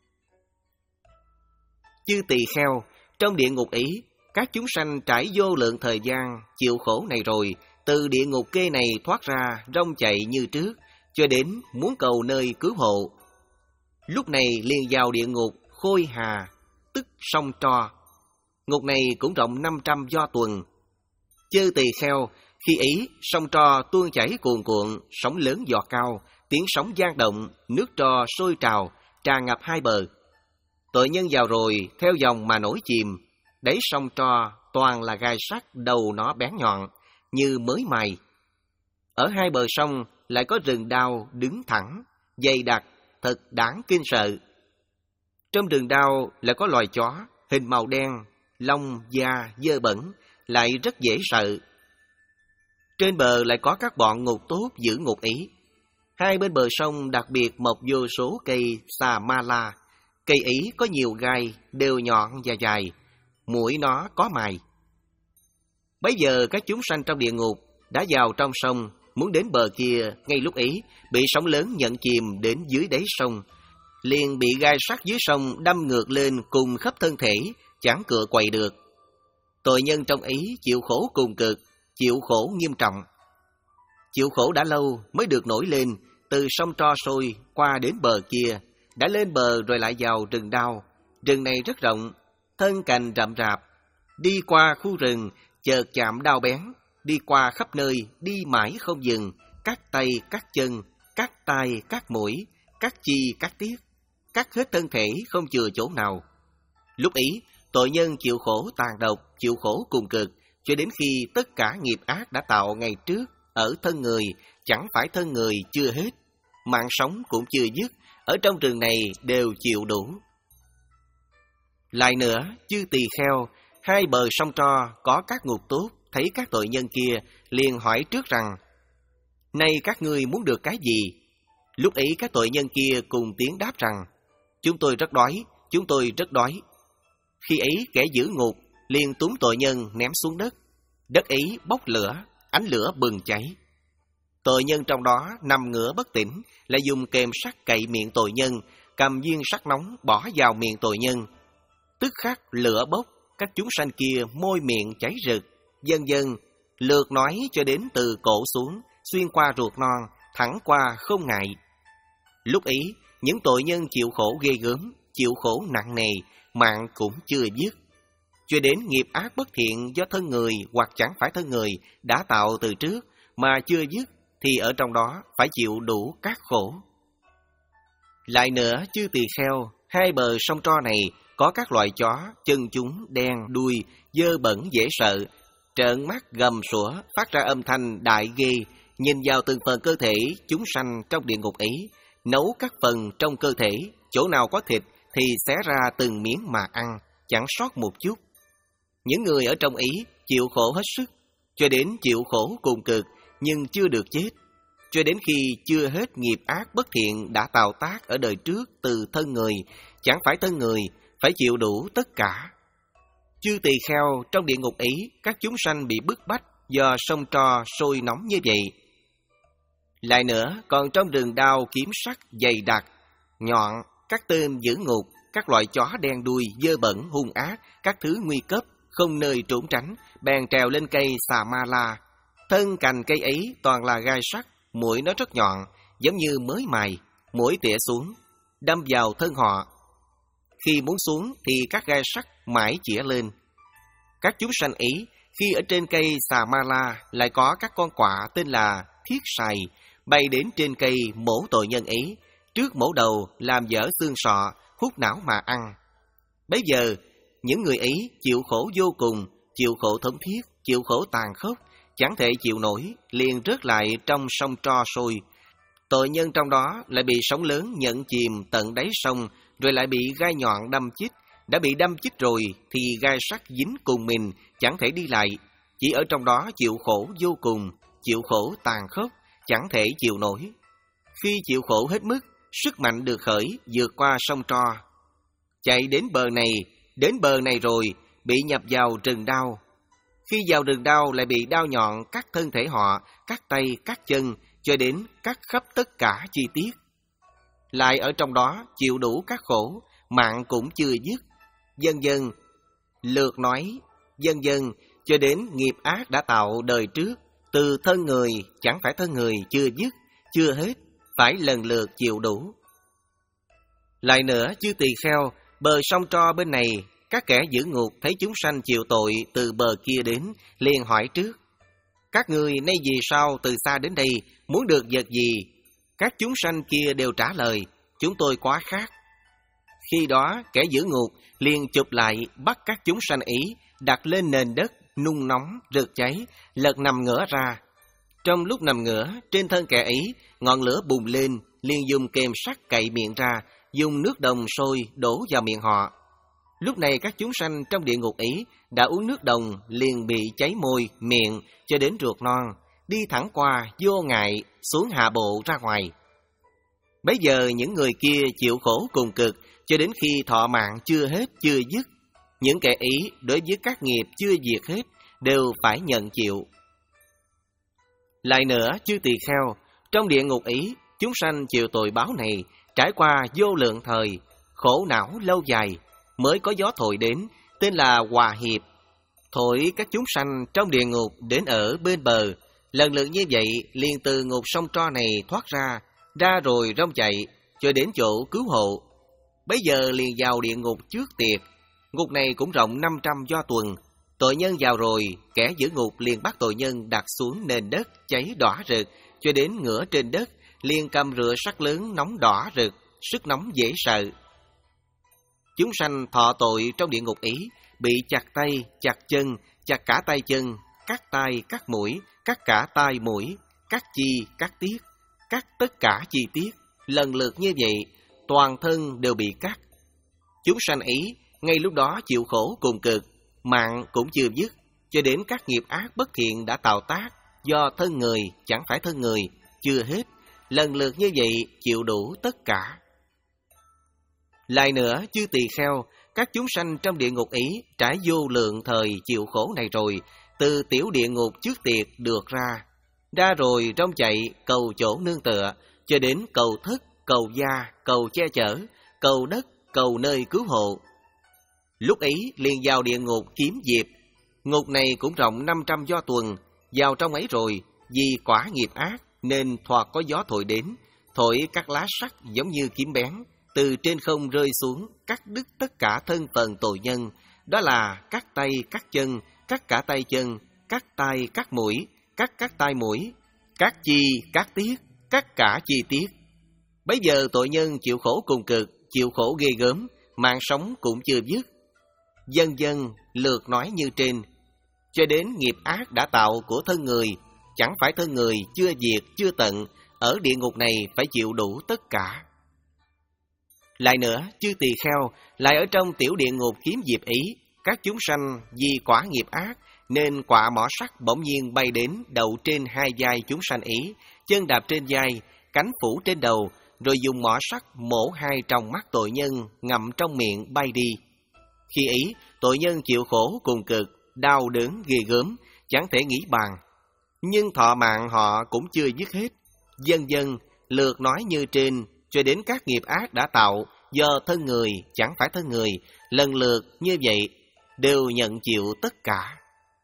A: Chư tỳ kheo, trong địa ngục ấy, các chúng sanh trải vô lượng thời gian chịu khổ này rồi, từ địa ngục kê này thoát ra, rong chạy như trước, cho đến muốn cầu nơi cứu hộ. Lúc này liền vào địa ngục Khôi Hà, tức sông Tro. Ngục này cũng rộng năm trăm do tuần. Chư tỳ kheo, khi ấy sông Tro tuôn chảy cuồn cuộn, sóng lớn giọt cao, tiếng sóng vang động, nước Tro sôi trào, tràn ngập hai bờ. Tội nhân vào rồi, theo dòng mà nổi chìm. Đáy sông Tro toàn là gai sắt, đầu nó bén nhọn, như mới mài. Ở hai bờ sông lại có rừng đao đứng thẳng, dày đặc, thật đáng kinh sợ. Trong rừng đao lại có loài chó, hình màu đen, lông, da, dơ bẩn, lại rất dễ sợ. Trên bờ lại có các bọn ngục tốt giữ ngục ý. Hai bên bờ sông đặc biệt mọc vô số cây xà ma la. Cây ý có nhiều gai, đều nhọn và dài, mũi nó có mài. Bấy giờ các chúng sanh trong địa ngục đã vào trong sông, muốn đến bờ kia, ngay lúc ấy bị sóng lớn nhận chìm đến dưới đáy sông, liền bị gai sắt dưới sông đâm ngược lên cùng khắp thân thể, chẳng cựa quậy được. Tội nhân trong ý chịu khổ cùng cực, chịu khổ nghiêm trọng. Chịu khổ đã lâu mới được nổi lên, từ sông Tro sôi qua đến bờ kia, đã lên bờ rồi lại vào rừng đao. Rừng này rất rộng, thân cành rậm rạp, đi qua khu rừng chợt chạm đao bén, đi qua khắp nơi, đi mãi không dừng, cắt tay cắt chân, cắt tai, cắt mũi, cắt chi, cắt tiết, cắt hết thân thể không chừa chỗ nào. Lúc ấy, tội nhân chịu khổ tàn độc, chịu khổ cùng cực, cho đến khi tất cả nghiệp ác đã tạo ngày trước ở thân người, chẳng phải thân người chưa hết, mạng sống cũng chưa dứt, ở trong rừng này đều chịu đủ. Lại nữa, chư tỳ kheo, hai bờ sông Tro có các ngục tốt, thấy các tội nhân kia, liền hỏi trước rằng, nay các ngươi muốn được cái gì? Lúc ấy các tội nhân kia cùng tiếng đáp rằng, chúng tôi rất đói, chúng tôi rất đói. Khi ấy kẻ giữ ngục liền túm tội nhân ném xuống đất, đất ấy bốc lửa, ánh lửa bừng cháy. Tội nhân trong đó nằm ngửa bất tỉnh, lại dùng kềm sắt cậy miệng tội nhân, cầm viên sắt nóng bỏ vào miệng tội nhân. Tức khắc lửa bốc, các chúng sanh kia môi miệng cháy rực, dần dần lượt nói cho đến từ cổ xuống, xuyên qua ruột non, thẳng qua không ngại. Lúc ấy, những tội nhân chịu khổ ghê gớm, chịu khổ nặng nề, mạng cũng chưa dứt. Cho đến nghiệp ác bất thiện do thân người hoặc chẳng phải thân người đã tạo từ trước mà chưa dứt, thì ở trong đó phải chịu đủ các khổ. Lại nữa, chư tỳ kheo, hai bờ sông Tro này có các loại chó, chân chúng đen, đuôi, dơ bẩn dễ sợ, trợn mắt gầm sủa, phát ra âm thanh đại ghê, nhìn vào từng phần cơ thể chúng sanh trong địa ngục ấy, nấu các phần trong cơ thể, chỗ nào có thịt thì xé ra từng miếng mà ăn, chẳng sót một chút. Những người ở trong ý chịu khổ hết sức, cho đến chịu khổ cùng cực, nhưng chưa được chết, cho đến khi chưa hết nghiệp ác bất thiện đã tạo tác ở đời trước từ thân người, chẳng phải thân người, phải chịu đủ tất cả. Chư tỳ kheo, trong địa ngục ấy, các chúng sanh bị bức bách do sông Tro sôi nóng như vậy. Lại nữa, còn trong rừng đao kiếm sắt dày đặc, nhọn, các tên giữ ngục, các loại chó đen đuôi, dơ bẩn, hung ác, các thứ nguy cấp, không nơi trốn tránh, bèn trèo lên cây xà ma la. Thân cành cây ấy toàn là gai sắt, mũi nó rất nhọn, giống như mới mài, mũi tỉa xuống, đâm vào thân họ. Khi muốn xuống thì các gai sắt mãi chĩa lên. Các chúng sanh ấy, khi ở trên cây xà ma la, lại có các con quạ tên là thiết sài, bay đến trên cây mổ tội nhân ấy, trước mổ đầu làm dở xương sọ, hút não mà ăn. Bấy giờ, những người ấy chịu khổ vô cùng, chịu khổ thống thiết, chịu khổ tàn khốc, chẳng thể chịu nổi, liền rớt lại trong sông Tro sôi. Tội nhân trong đó lại bị sóng lớn nhận chìm tận đáy sông, rồi lại bị gai nhọn đâm chích. Đã bị đâm chích rồi thì gai sắt dính cùng mình, chẳng thể đi lại, chỉ ở trong đó chịu khổ vô cùng, chịu khổ tàn khốc, chẳng thể chịu nổi. Khi chịu khổ hết mức, sức mạnh được khởi vượt qua sông Tro. Chạy đến bờ này, đến bờ này rồi, bị nhập vào rừng đao. Khi vào rừng đao lại bị đao nhọn cắt thân thể họ, cắt tay, cắt chân, cho đến cắt khắp tất cả chi tiết. Lại ở trong đó chịu đủ các khổ, mạng cũng chưa dứt. Dần dần, lượt nói, dần dần, cho đến nghiệp ác đã tạo đời trước, từ thân người, chẳng phải thân người chưa dứt, chưa hết, phải lần lượt chịu đủ. Lại nữa, chư tỳ kheo, bờ sông Tro bên này, các kẻ giữ ngục thấy chúng sanh chịu tội từ bờ kia đến, liền hỏi trước, các ngươi nay vì sao từ xa đến đây, muốn được vật gì? Các chúng sanh kia đều trả lời, chúng tôi quá khác. Khi đó, kẻ giữ ngục liền chụp lại, bắt các chúng sanh ấy, đặt lên nền đất, nung nóng, rực cháy, lật nằm ngửa ra. Trong lúc nằm ngửa, trên thân kẻ ấy, ngọn lửa bùng lên, liền dùng kềm sắt cậy miệng ra, dùng nước đồng sôi đổ vào miệng họ. Lúc này các chúng sanh trong địa ngục ấy đã uống nước đồng, liền bị cháy môi, miệng cho đến ruột non, đi thẳng qua vô ngại xuống hạ bộ ra ngoài. Bấy giờ những người kia chịu khổ cùng cực, cho đến khi thọ mạng chưa hết, chưa dứt. Những kẻ ý đối với các nghiệp chưa diệt hết, đều phải nhận chịu. Lại nữa, chư tỳ kheo, trong địa ngục ấy, chúng sanh chịu tội báo này, trải qua vô lượng thời, khổ não lâu dài, mới có gió thổi đến, tên là Hòa Hiệp. Thổi các chúng sanh trong địa ngục đến ở bên bờ, lần lượt như vậy liền từ ngục sông Tro này thoát ra, ra rồi rong chạy, cho đến chỗ cứu hộ. Bấy giờ liền vào địa ngục trước tiệt. Ngục này cũng rộng năm trăm do tuần. Tội nhân vào rồi, kẻ giữ ngục liền bắt tội nhân đặt xuống nền đất cháy đỏ rực, cho đến ngửa trên đất, liền cầm rựa sắt lớn nóng đỏ rực, sức nóng dễ sợ. Chúng sanh thọ tội trong địa ngục ý, bị chặt tay, chặt chân, chặt cả tay chân, cắt tai, cắt mũi, cắt cả tai mũi, cắt chi, cắt tiết, cắt tất cả chi tiết, lần lượt như vậy, toàn thân đều bị cắt. Chúng sanh ý, ngay lúc đó chịu khổ cùng cực, mạng cũng chưa dứt, cho đến các nghiệp ác bất thiện đã tạo tác, do thân người, chẳng phải thân người, chưa hết, lần lượt như vậy chịu đủ tất cả. Lại nữa, chư tỳ kheo, các chúng sanh trong địa ngục ý, trải vô lượng thời chịu khổ này rồi, từ tiểu địa ngục trước tiệt được ra, ra rồi rong chạy cầu chỗ nương tựa, cho đến cầu thức, cầu gia, cầu che chở, cầu đất, cầu nơi cứu hộ. Lúc ấy liền vào địa ngục kiếm diệp. Ngục này cũng rộng năm trăm do tuần. Vào trong ấy rồi, vì quả nghiệp ác nên thoạt có gió thổi đến, thổi các lá sắt giống như kiếm bén, từ trên không rơi xuống, cắt đứt tất cả thân phận tội nhân. Đó là cắt tay, cắt chân, cắt cả tay chân, cắt tai, cắt mũi, cắt các tai mũi, cắt chi, cắt tiết, cắt cả chi tiết. Bấy giờ tội nhân chịu khổ cùng cực, chịu khổ ghê gớm, mạng sống cũng chưa dứt. Dân dân lượt nói như trên, cho đến nghiệp ác đã tạo của thân người, chẳng phải thân người chưa diệt, chưa tận, ở địa ngục này phải chịu đủ tất cả. Lại nữa, chư tỳ kheo, lại ở trong tiểu địa ngục kiếm diệp ý, các chúng sanh vì quả nghiệp ác, nên quả mỏ sắt bỗng nhiên bay đến đậu trên hai vai chúng sanh ý, chân đạp trên vai, cánh phủ trên đầu, rồi dùng mỏ sắt mổ hai tròng mắt tội nhân ngậm trong miệng bay đi. Khi ấy, tội nhân chịu khổ cùng cực, đau đớn ghê gớm, chẳng thể nghĩ bàn. Nhưng thọ mạng họ cũng chưa dứt hết. Dân dân lượt nói như trên, cho đến các nghiệp ác đã tạo, do thân người, chẳng phải thân người, lần lượt như vậy, đều nhận chịu tất cả.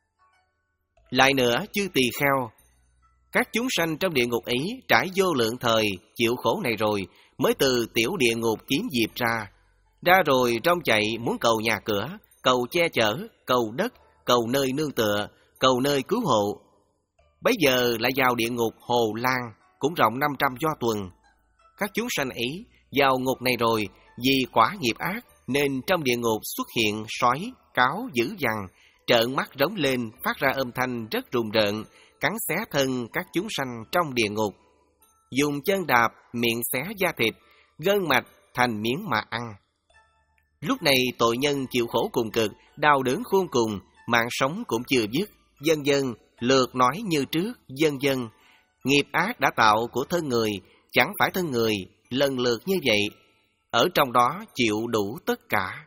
A: Lại nữa, chư tỳ kheo, các chúng sanh trong địa ngục ấy trải vô lượng thời chịu khổ này rồi, mới từ tiểu địa ngục kiếm diệp ra. Ra rồi rong chạy muốn cầu nhà cửa, cầu che chở, cầu đất, cầu nơi nương tựa, cầu nơi cứu hộ. Bấy giờ lại vào địa ngục Hồ Lan, cũng rộng năm trăm do tuần. Các chúng sanh ấy vào ngục này rồi, vì quả nghiệp ác, nên trong địa ngục xuất hiện sói, cáo dữ dằn, trợn mắt rống lên, phát ra âm thanh rất rùng rợn, cắn xé thân các chúng sanh trong địa ngục. Dùng chân đạp, miệng xé da thịt, gân mạch thành miếng mà ăn. Lúc này tội nhân chịu khổ cùng cực, đau đớn khôn cùng, mạng sống cũng chưa dứt. Dân dân lượt nói như trước, dân dân nghiệp ác đã tạo của thân người, chẳng phải thân người, lần lượt như vậy, ở trong đó chịu đủ tất cả.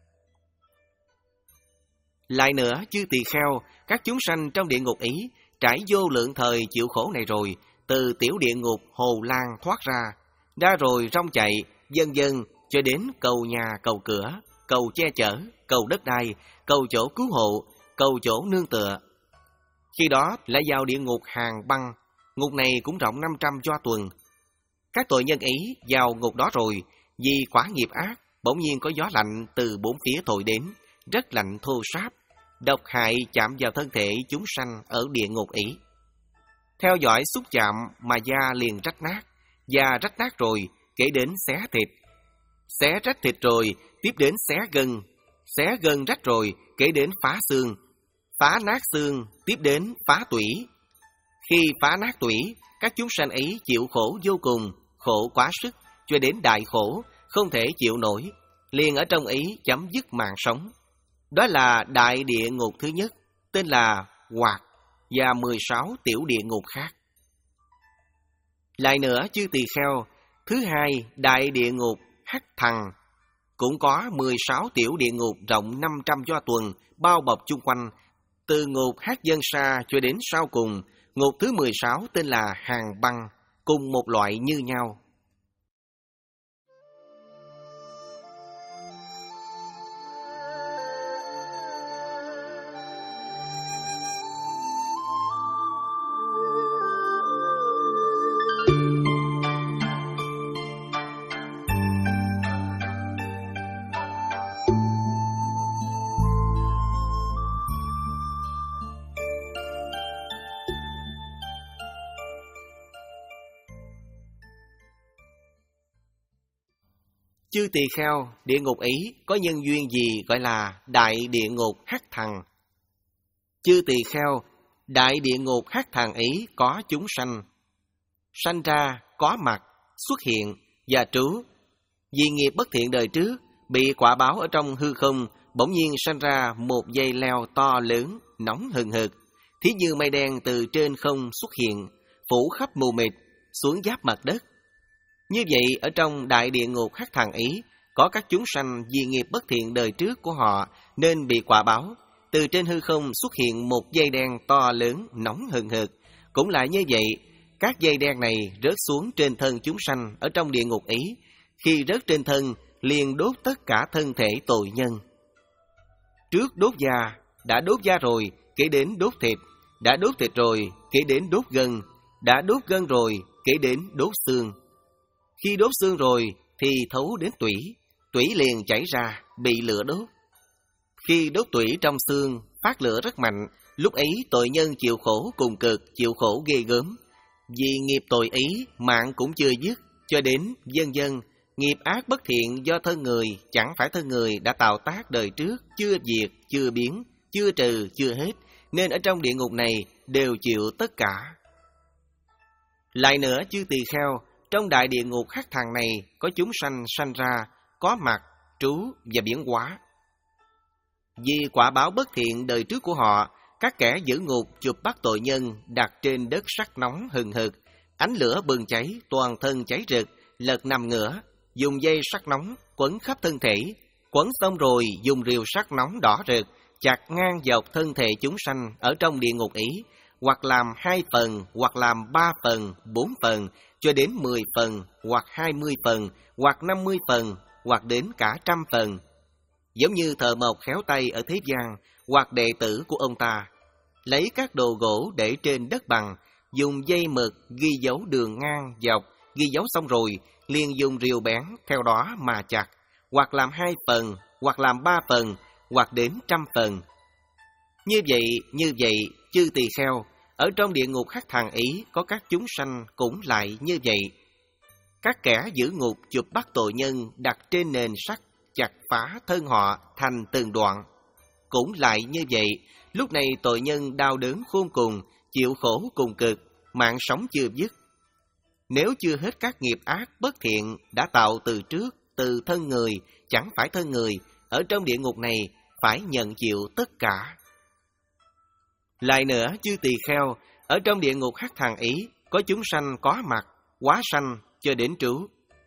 A: Lại nữa, chư tỳ kheo, các chúng sanh trong địa ngục ý, trải vô lượng thời chịu khổ này rồi, từ tiểu địa ngục Hồ Lan thoát ra, ra rồi rong chạy, dân dân cho đến cầu nhà, cầu cửa, cầu che chở, cầu đất đai, cầu chỗ cứu hộ, cầu chỗ nương tựa. Khi đó lại vào địa ngục Hàng Băng, ngục này cũng rộng năm trăm do tuần. Các tội nhân ấy vào ngục đó rồi, vì quả nghiệp ác, bỗng nhiên có gió lạnh từ bốn phía thổi đến, rất lạnh thô ráp, độc hại chạm vào thân thể chúng sanh ở địa ngục ấy. Theo dõi xúc chạm mà da liền rách nát, da rách nát rồi, kể đến xé thịt. Xé rách thịt rồi, tiếp đến xé gân. Xé gân rách rồi, kể đến phá xương. Phá nát xương, tiếp đến phá tủy. Khi phá nát tủy, các chúng sanh ấy chịu khổ vô cùng, khổ quá sức, cho đến đại khổ, không thể chịu nổi, liền ở trong ấy chấm dứt mạng sống. Đó là đại địa ngục thứ nhất, tên là Hoạt, và mười sáu tiểu địa ngục khác. Lại nữa, chư tỳ kheo, thứ hai, đại địa ngục Hắc Thằng, cũng có mười sáu tiểu địa ngục rộng năm trăm do tuần, bao bọc chung quanh, từ ngục Hắc Dân Sa cho đến sau cùng. Ngục thứ mười sáu tên là Hàng Băng, cùng một loại như nhau. Chư tỳ kheo, địa ngục ấy có nhân duyên gì gọi là đại địa ngục hắc thằng? Chư tỳ kheo, đại địa ngục hắc thằng ấy có chúng sanh. Sanh ra, có mặt, xuất hiện và trú. Vì nghiệp bất thiện đời trước, bị quả báo ở trong hư không, bỗng nhiên sanh ra một dây leo to lớn, nóng hừng hực. Thí như mây đen từ trên không xuất hiện, phủ khắp mù mịt, xuống giáp mặt đất. Như vậy, ở trong đại địa ngục hắc thằng ấy, có các chúng sanh vì nghiệp bất thiện đời trước của họ nên bị quả báo. Từ trên hư không xuất hiện một dây đen to lớn, nóng hừng hực. Cũng lại như vậy, các dây đen này rớt xuống trên thân chúng sanh ở trong địa ngục ấy. Khi rớt trên thân, liền đốt tất cả thân thể tội nhân. Trước đốt da, đã đốt da rồi, kể đến đốt thịt. Đã đốt thịt rồi, kể đến đốt gân. Đã đốt gân rồi, kể đến đốt xương. Khi đốt xương rồi, thì thấu đến tủy. Tủy liền chảy ra, bị lửa đốt. Khi đốt tủy trong xương, phát lửa rất mạnh. Lúc ấy tội nhân chịu khổ cùng cực, chịu khổ ghê gớm. Vì nghiệp tội ấy, mạng cũng chưa dứt, cho đến vân vân. Nghiệp ác bất thiện do thân người, chẳng phải thân người đã tạo tác đời trước, chưa diệt, chưa biến, chưa trừ, chưa hết, nên ở trong địa ngục này đều chịu tất cả. Lại nữa, chư tỳ kheo, trong đại địa ngục hắc thằng này có chúng sanh sanh ra, có mặt, trú và biến hóa. Vì quả báo bất thiện đời trước của họ, các kẻ giữ ngục chụp bắt tội nhân đặt trên đất sắt nóng hừng hực, ánh lửa bừng cháy, toàn thân cháy rực, lật nằm ngửa, dùng dây sắt nóng quấn khắp thân thể, quấn xong rồi dùng rìu sắt nóng đỏ rực chặt ngang dọc thân thể chúng sanh ở trong địa ngục ấy, hoặc làm hai phần, hoặc làm ba phần, bốn phần, cho đến mười phần, hoặc hai mươi phần, hoặc năm mươi phần, hoặc đến cả trăm phần. Giống như thợ mộc khéo tay ở thế gian, hoặc đệ tử của ông ta, lấy các đồ gỗ để trên đất bằng, dùng dây mực ghi dấu đường ngang dọc, ghi dấu xong rồi, liền dùng rìu bén theo đó mà chặt, hoặc làm hai phần, hoặc làm ba phần, hoặc đến trăm phần. Như vậy, như vậy, chư tỳ kheo, ở trong địa ngục hắc thằng ấy có các chúng sanh cũng lại như vậy. Các kẻ giữ ngục chụp bắt tội nhân đặt trên nền sắt, chặt phá thân họ thành từng đoạn. Cũng lại như vậy, lúc này tội nhân đau đớn khôn cùng, chịu khổ cùng cực, mạng sống chưa dứt. Nếu chưa hết các nghiệp ác bất thiện đã tạo từ trước, từ thân người, chẳng phải thân người, ở trong địa ngục này phải nhận chịu tất cả. Lại nữa, chư tỳ kheo, ở trong địa ngục hắc thằng ấy có chúng sanh có mặt, quá sanh cho đến trú.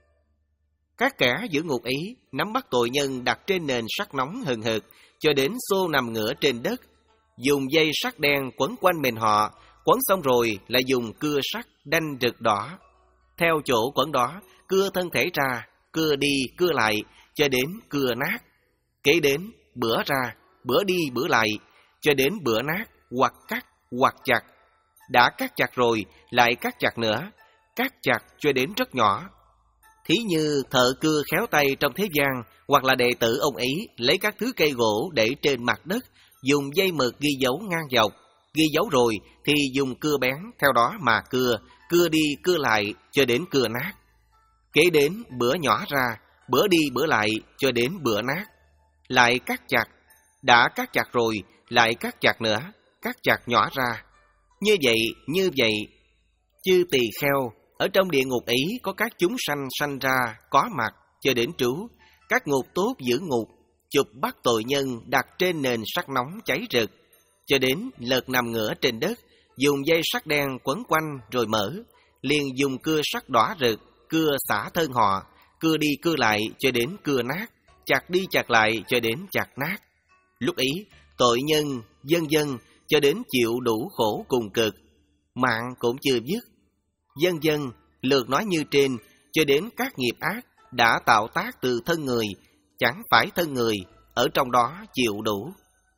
A: Các kẻ giữ ngục ấy nắm bắt tội nhân đặt trên nền sắt nóng hừng hực, cho đến xô nằm ngửa trên đất, dùng dây sắt đen quấn quanh mình họ, quấn xong rồi lại dùng cưa sắt đanh rực đỏ. Theo chỗ quấn đó, cưa thân thể ra, cưa đi cưa lại, cho đến cưa nát. Kế đến bữa ra, bữa đi bữa lại, cho đến bữa nát, hoặc cắt, hoặc chặt. Đã cắt chặt rồi, lại cắt chặt nữa, cắt chặt cho đến rất nhỏ. Thí như thợ cưa khéo tay trong thế gian, hoặc là đệ tử ông ấy lấy các thứ cây gỗ để trên mặt đất, dùng dây mực ghi dấu ngang dọc. Ghi dấu rồi thì dùng cưa bén theo đó mà cưa, cưa đi cưa lại cho đến cưa nát. Kế đến bữa nhỏ ra, bữa đi bữa lại cho đến bữa nát. Lại cắt chặt, đã cắt chặt rồi, lại cắt chặt nữa, cắt chặt nhỏ ra. Như vậy, như vậy, chư tỳ kheo, ở trong địa ngục ấy có các chúng sanh sanh ra, có mặt cho đến trú. Các ngục tốt giữ ngục, chụp bắt tội nhân đặt trên nền sắt nóng cháy rực, cho đến lật nằm ngửa trên đất, dùng dây sắt đen quấn quanh rồi mở, liền dùng cưa sắt đỏ rực, cưa xả thân họ, cưa đi cưa lại cho đến cưa nát, chặt đi chặt lại cho đến chặt nát. Lúc ấy, tội nhân, dân dân, cho đến chịu đủ khổ cùng cực, mạng cũng chưa dứt. Dân dân, lượt nói như trên, cho đến các nghiệp ác đã tạo tác từ thân người, chẳng phải thân người, ở trong đó chịu đủ.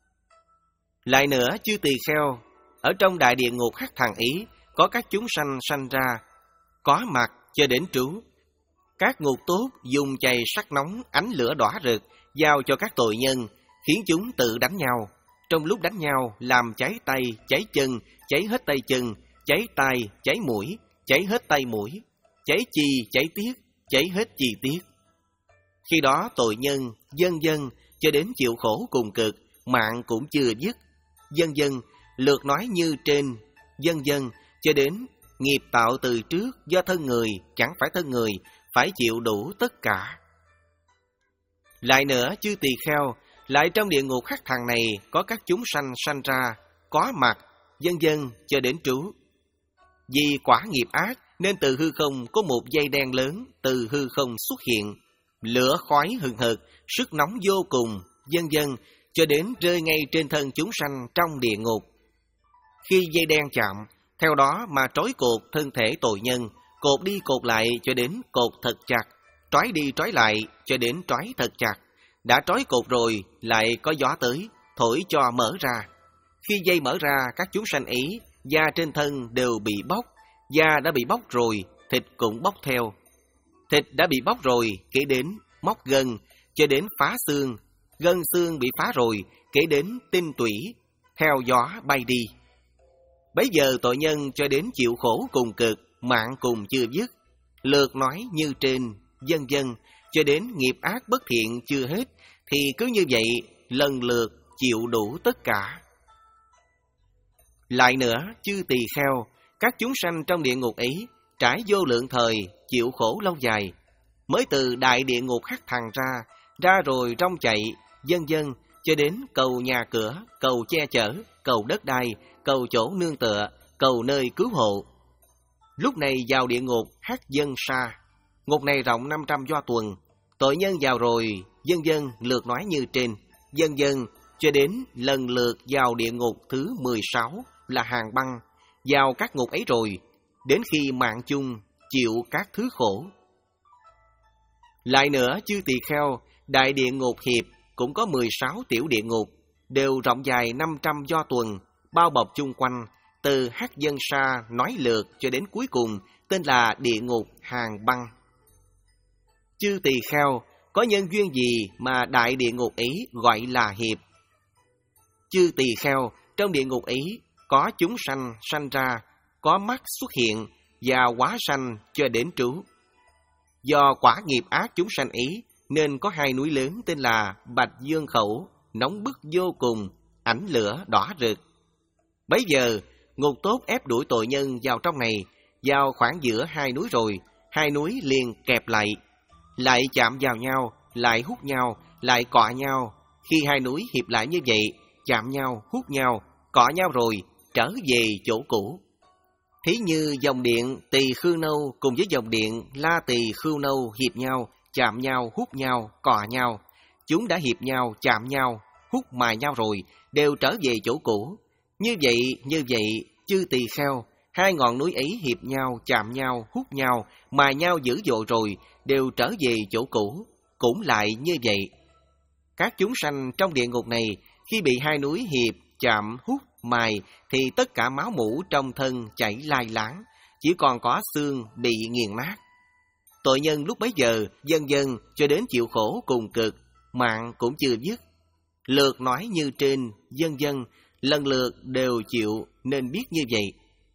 A: Lại nữa, chư tỳ kheo, ở trong đại địa ngục hắc thằng ý, có các chúng sanh sanh ra, có mặt cho đến trú. Các ngục tốt dùng chày sắt nóng ánh lửa đỏ rực, giao cho các tội nhân, khiến chúng tự đánh nhau. Trong lúc đánh nhau, làm cháy tay, cháy chân, cháy hết tay chân, cháy tai, cháy mũi, cháy hết tay mũi, cháy chi, cháy tiết, cháy hết chi tiết. Khi đó tội nhân, dân dân, cho đến chịu khổ cùng cực, mạng cũng chưa dứt. Dân dân, lượt nói như trên, dân dân, cho đến nghiệp tạo từ trước do thân người, chẳng phải thân người, phải chịu đủ tất cả. Lại nữa, chư tỳ kheo, lại trong địa ngục khắc thằng này có các chúng sanh sanh ra, có mặt, dân dân, cho đến trú. Vì quả nghiệp ác, nên từ hư không có một dây đen lớn từ hư không xuất hiện, lửa khói hừng hực, sức nóng vô cùng, dân dân, cho đến rơi ngay trên thân chúng sanh trong địa ngục. Khi dây đen chạm, theo đó mà trói cột thân thể tội nhân, cột đi cột lại cho đến cột thật chặt, trói đi trói lại cho đến trói thật chặt. Đã trói cột rồi, lại có gió tới, thổi cho mở ra. Khi dây mở ra, các chúng sanh ấy, da trên thân đều bị bóc, da đã bị bóc rồi, thịt cũng bóc theo. Thịt đã bị bóc rồi, kể đến móc gân, cho đến phá xương, gân xương bị phá rồi, kể đến tinh tủy, theo gió bay đi. Bấy giờ tội nhân cho đến chịu khổ cùng cực, mạng cùng chưa dứt, lượt nói như trên, dân dân, cho đến nghiệp ác bất thiện chưa hết, thì cứ như vậy lần lượt chịu đủ tất cả. Lại nữa, chư tỳ kheo, các chúng sanh trong địa ngục ấy, trải vô lượng thời, chịu khổ lâu dài, mới từ đại địa ngục hắc thằng ra, ra rồi rong chạy, dân dân, cho đến cầu nhà cửa, cầu che chở, cầu đất đai, cầu chỗ nương tựa, cầu nơi cứu hộ. Lúc này vào địa ngục hắc dân sa, ngục này rộng năm trăm do tuần, tội nhân vào rồi, dân dân lượt nói như trên, dân dân, cho đến lần lượt vào địa ngục thứ mười sáu là hàng băng, vào các ngục ấy rồi, đến khi mạng chung chịu các thứ khổ. Lại nữa, chư tỳ kheo, đại địa ngục hiệp cũng có mười sáu tiểu địa ngục, đều rộng dài năm trăm do tuần, bao bọc chung quanh, từ hắc dân sa nói lượt cho đến cuối cùng, tên là địa ngục hàng băng. Chư tỳ kheo, có nhân duyên gì mà đại địa ngục ấy gọi là hiệp? Chư tỳ kheo, trong địa ngục ấy có chúng sanh sanh ra, có mắt xuất hiện và hóa sanh cho đến trú. Do quả nghiệp ác chúng sanh ấy, nên có hai núi lớn tên là Bạch Dương Khẩu, nóng bức vô cùng, ánh lửa đỏ rực. Bấy giờ, ngục tốt ép đuổi tội nhân vào trong này, vào khoảng giữa hai núi rồi, hai núi liền kẹp lại, lại chạm vào nhau, lại hút nhau, lại cọ nhau. Khi hai núi hiệp lại như vậy, chạm nhau, hút nhau, cọ nhau rồi, trở về chỗ cũ. Thí như dòng điện Tỳ Khưu Nâu cùng với dòng điện La Tỳ Khưu Nâu hiệp nhau, chạm nhau, hút nhau, cọ nhau. Chúng đã hiệp nhau, chạm nhau, hút mài nhau rồi, đều trở về chỗ cũ. Như vậy, như vậy, chư tỳ kheo, hai ngọn núi ấy hiệp nhau, chạm nhau, hút nhau, mài nhau dữ dội rồi, đều trở về chỗ cũ, cũng lại như vậy. Các chúng sanh trong địa ngục này, khi bị hai núi hiệp, chạm, hút, mài, thì tất cả máu mủ trong thân chảy lai láng, chỉ còn có xương bị nghiền nát. Tội nhân lúc bấy giờ, dần dần cho đến chịu khổ cùng cực, mạng cũng chưa dứt. Lượt nói như trên, dân dân, lần lượt đều chịu nên biết như vậy.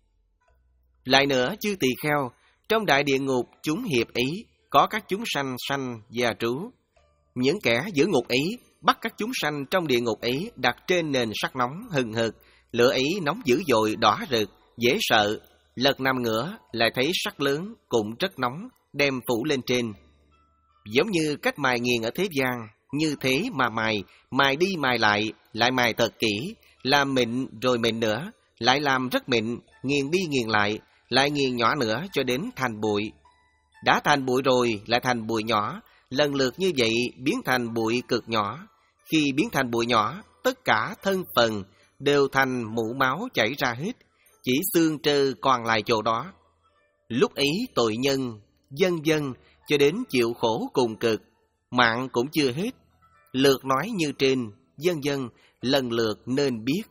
A: Lại nữa, chư tỳ kheo, trong đại địa ngục chúng hiệp ấy, có các chúng sanh sanh và trú. Những kẻ giữ ngục ấy, bắt các chúng sanh trong địa ngục ấy đặt trên nền sắt nóng hừng hực, lửa ấy nóng dữ dội đỏ rực, dễ sợ. Lật nằm ngửa lại thấy sắt lớn cũng rất nóng, đem phủ lên trên. Giống như cách mài nghiền ở thế gian, như thế mà mài, mài đi mài lại, lại mài thật kỹ, làm mịn rồi mịn nữa, lại làm rất mịn, nghiền đi nghiền lại, lại nghiền nhỏ nữa cho đến thành bụi. Đã thành bụi rồi lại thành bụi nhỏ, lần lượt như vậy biến thành bụi cực nhỏ. Khi biến thành bụi nhỏ, tất cả thân phần đều thành mũ máu chảy ra hết, chỉ xương trơ còn lại chỗ đó. Lúc ấy tội nhân, dân dân cho đến chịu khổ cùng cực, mạng cũng chưa hết. Lượt nói như trên, dân dân lần lượt nên biết.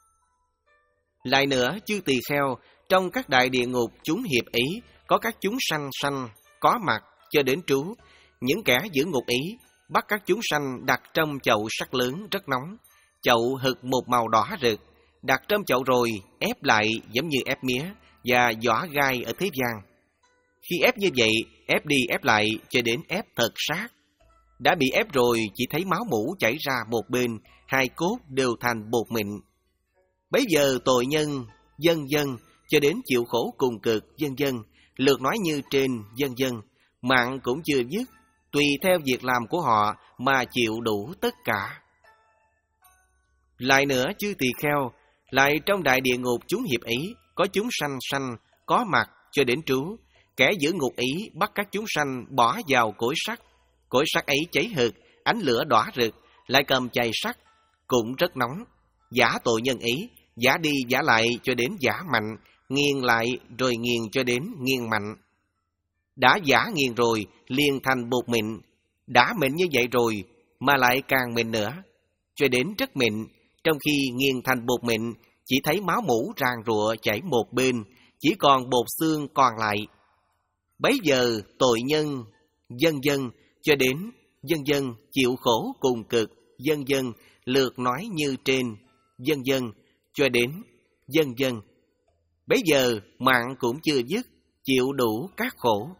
A: Lại nữa, chư tỳ kheo, trong các đại địa ngục chúng hiệp ấy, có các chúng sanh sanh, có mặt cho đến trú. Những kẻ giữ ngục ấy, bắt các chúng sanh đặt trong chậu sắt lớn rất nóng. Chậu hực một màu đỏ rực, đặt trong chậu rồi, ép lại giống như ép mía và giỏ gai ở thế gian. Khi ép như vậy, ép đi ép lại cho đến ép thật sát. Đã bị ép rồi, chỉ thấy máu mủ chảy ra một bên, hai cốt đều thành bột mịn. Bấy giờ tội nhân, dân dân, cho đến chịu khổ cùng cực, dân dân, lượt nói như trên, dân dân, mạng cũng chưa dứt, tùy theo việc làm của họ mà chịu đủ tất cả. Lại nữa, chư tỳ kheo, lại trong đại địa ngục chúng hiệp ý, có chúng sanh sanh, có mặt cho đến trú. Kẻ giữ ngục ý bắt các chúng sanh bỏ vào cối sắt. Cối sắt ấy cháy hực, ánh lửa đỏ rực, lại cầm chày sắt, cũng rất nóng. Giả tội nhân ý, giả đi giả lại cho đến giả mạnh, nghiền lại rồi nghiền cho đến nghiền mạnh. Đã giả nghiền rồi, liền thành bột mịn. Đã mịn như vậy rồi, mà lại càng mịn nữa, cho đến rất mịn. Trong khi nghiền thành bột mịn, chỉ thấy máu mủ ràng rụa chảy một bên, chỉ còn bột xương còn lại. Bấy giờ tội nhân, dân dân, cho đến dân dân chịu khổ cùng cực, dân dân lượt nói như trên, dân dân, cho đến dân dân. Bấy giờ mạng cũng chưa dứt, chịu đủ các khổ.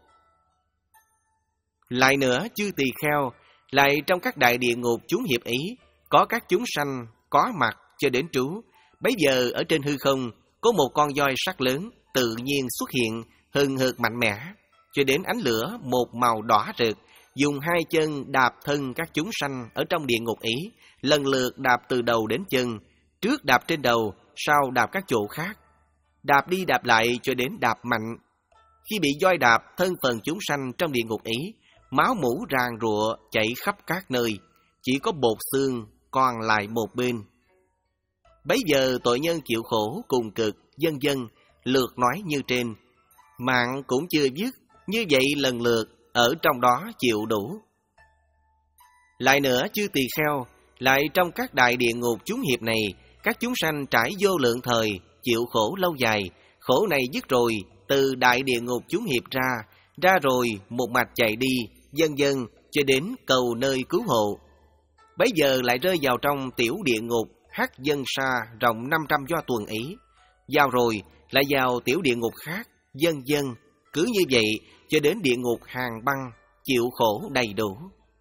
A: Lại nữa, chư tỳ kheo, lại trong các đại địa ngục chúng hiệp ý, có các chúng sanh có mặt cho đến trú. Bấy giờ ở trên hư không có một con voi sắt lớn tự nhiên xuất hiện, hừng hực mạnh mẽ, cho đến ánh lửa một màu đỏ rực, dùng hai chân đạp thân các chúng sanh ở trong địa ngục ý, lần lượt đạp từ đầu đến chân, trước đạp trên đầu, sau đạp các chỗ khác, đạp đi đạp lại cho đến đạp mạnh. Khi bị voi đạp, thân phần chúng sanh trong địa ngục ý, máu mủ ràng rụa chảy khắp các nơi, chỉ có bột xương còn lại một bên. Bấy giờ tội nhân chịu khổ cùng cực, dân dân lượt nói như trên, mạng cũng chưa dứt, như vậy lần lượt ở trong đó chịu đủ. Lại nữa, chư tỳ kheo, lại trong các đại địa ngục chúng hiệp này, các chúng sanh trải vô lượng thời, chịu khổ lâu dài, khổ này dứt rồi, từ đại địa ngục chúng hiệp ra, ra rồi một mạch chạy đi, dân dân cho đến cầu nơi cứu hộ. Bấy giờ lại rơi vào trong tiểu địa ngục Hắc Dân Sa rộng năm trăm do tuần ý, vào rồi lại vào tiểu địa ngục khác, dân dân, cứ như vậy cho đến địa ngục Hàng Băng, chịu khổ đầy đủ.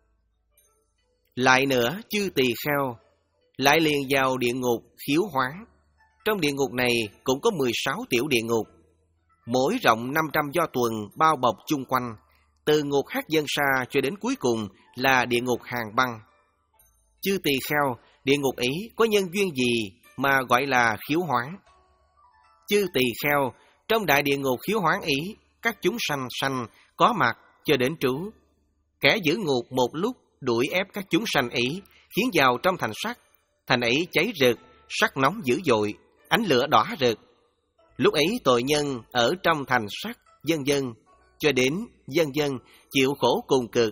A: Lại nữa, chư tỳ kheo, lại liền vào địa ngục Khiếu Hoáng. Trong địa ngục này cũng có mười sáu tiểu địa ngục, mỗi rộng năm trăm do tuần bao bọc chung quanh, từ ngục Hắc Dân Sa cho đến cuối cùng là địa ngục Hàng Băng. Chư tỳ kheo, địa ngục ấy có nhân duyên gì mà gọi là Khiếu Hoáng? Chư tỳ kheo, trong đại địa ngục Khiếu Hoáng ý, các chúng sanh sanh có mặt cho đến trú. Kẻ giữ ngục một lúc đuổi ép các chúng sanh ấy, khiến vào trong thành sắt. Thành ấy cháy rực, sắt nóng dữ dội, ánh lửa đỏ rực. Lúc ấy tội nhân ở trong thành sắt, dân dân, cho đến dân dân chịu khổ cùng cực.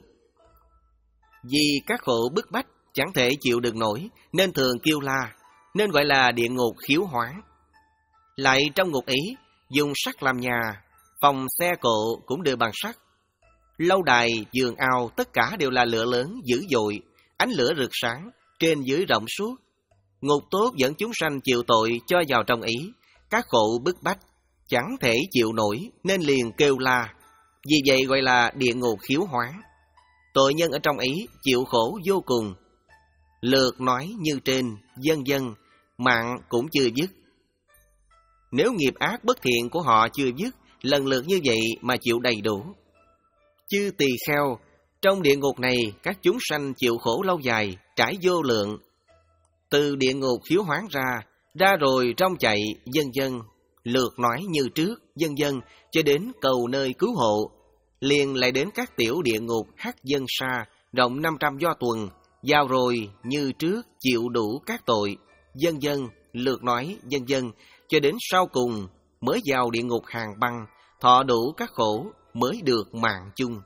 A: Vì các khổ bức bách, chẳng thể chịu được nổi, nên thường kêu la, nên gọi là địa ngục Khiếu Hoáng. Lại trong ngục ấy, dùng sắt làm nhà, phòng xe cộ cũng đều bằng sắt. Lâu đài, giường ao, tất cả đều là lửa lớn, dữ dội, ánh lửa rực sáng, trên dưới rộng suốt. Ngục tốt dẫn chúng sanh chịu tội cho vào trong ý, các khổ bức bách, chẳng thể chịu nổi, nên liền kêu la. Vì vậy gọi là địa ngục Khiếu Hoáng. Tội nhân ở trong ý chịu khổ vô cùng. Lượt nói như trên, dân dân, mạng cũng chưa dứt. Nếu nghiệp ác bất thiện của họ chưa dứt, lần lượt như vậy mà chịu đầy đủ. Chư tỳ kheo, trong địa ngục này các chúng sanh chịu khổ lâu dài, trải vô lượng. Từ địa ngục Khiếu Hoáng ra, ra rồi trong chạy, dân dân, lượt nói như trước, dân dân, cho đến cầu nơi cứu hộ. Liền lại đến các tiểu địa ngục Hắc Dân Sa, rộng năm trăm do tuần, vào rồi như trước chịu đủ các tội, dân dân, lượt nói, dân dân, cho đến sau cùng mới vào địa ngục Hàng Băng, thọ đủ các khổ mới được mạng chung.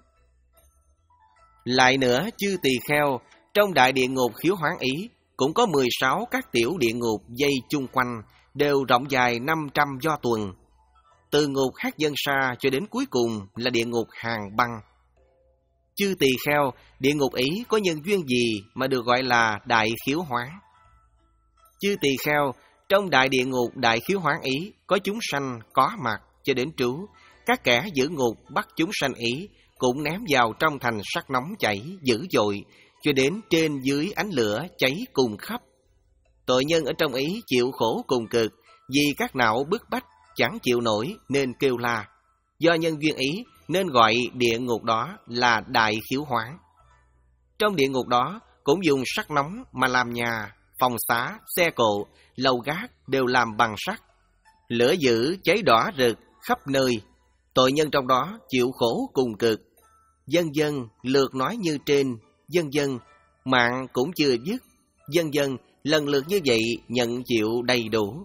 A: Lại nữa, chư tỳ kheo, trong đại địa ngục Khiếu Hoáng ý, cũng có mười sáu các tiểu địa ngục dây chung quanh, đều rộng dài năm trăm do tuần. Từ ngục Hắc Dân Sa cho đến cuối cùng là địa ngục Hàng Băng. Chư tỳ kheo, địa ngục ý có nhân duyên gì mà được gọi là Đại Khiếu Hoáng? Chư tỳ kheo, trong đại địa ngục Đại Khiếu Hoáng ý, có chúng sanh có mặt cho đến trú. Các kẻ giữ ngục bắt chúng sanh ý, cũng ném vào trong thành sắt nóng chảy dữ dội, cho đến trên dưới ánh lửa cháy cùng khắp. Tội nhân ở trong ý chịu khổ cùng cực, vì các não bức bách chẳng chịu nổi nên kêu la. Do nhân duyên ý nên gọi địa ngục đó là Đại Khiếu Hoán. Trong địa ngục đó cũng dùng sắt nóng mà làm nhà, phòng xá, xe cộ, lầu gác đều làm bằng sắt. Lửa dữ cháy đỏ rực khắp nơi, tội nhân trong đó chịu khổ cùng cực. Dân dân lượt nói như trên, dân dân mạng cũng chưa dứt, dân dân lần lượt như vậy nhận chịu đầy đủ.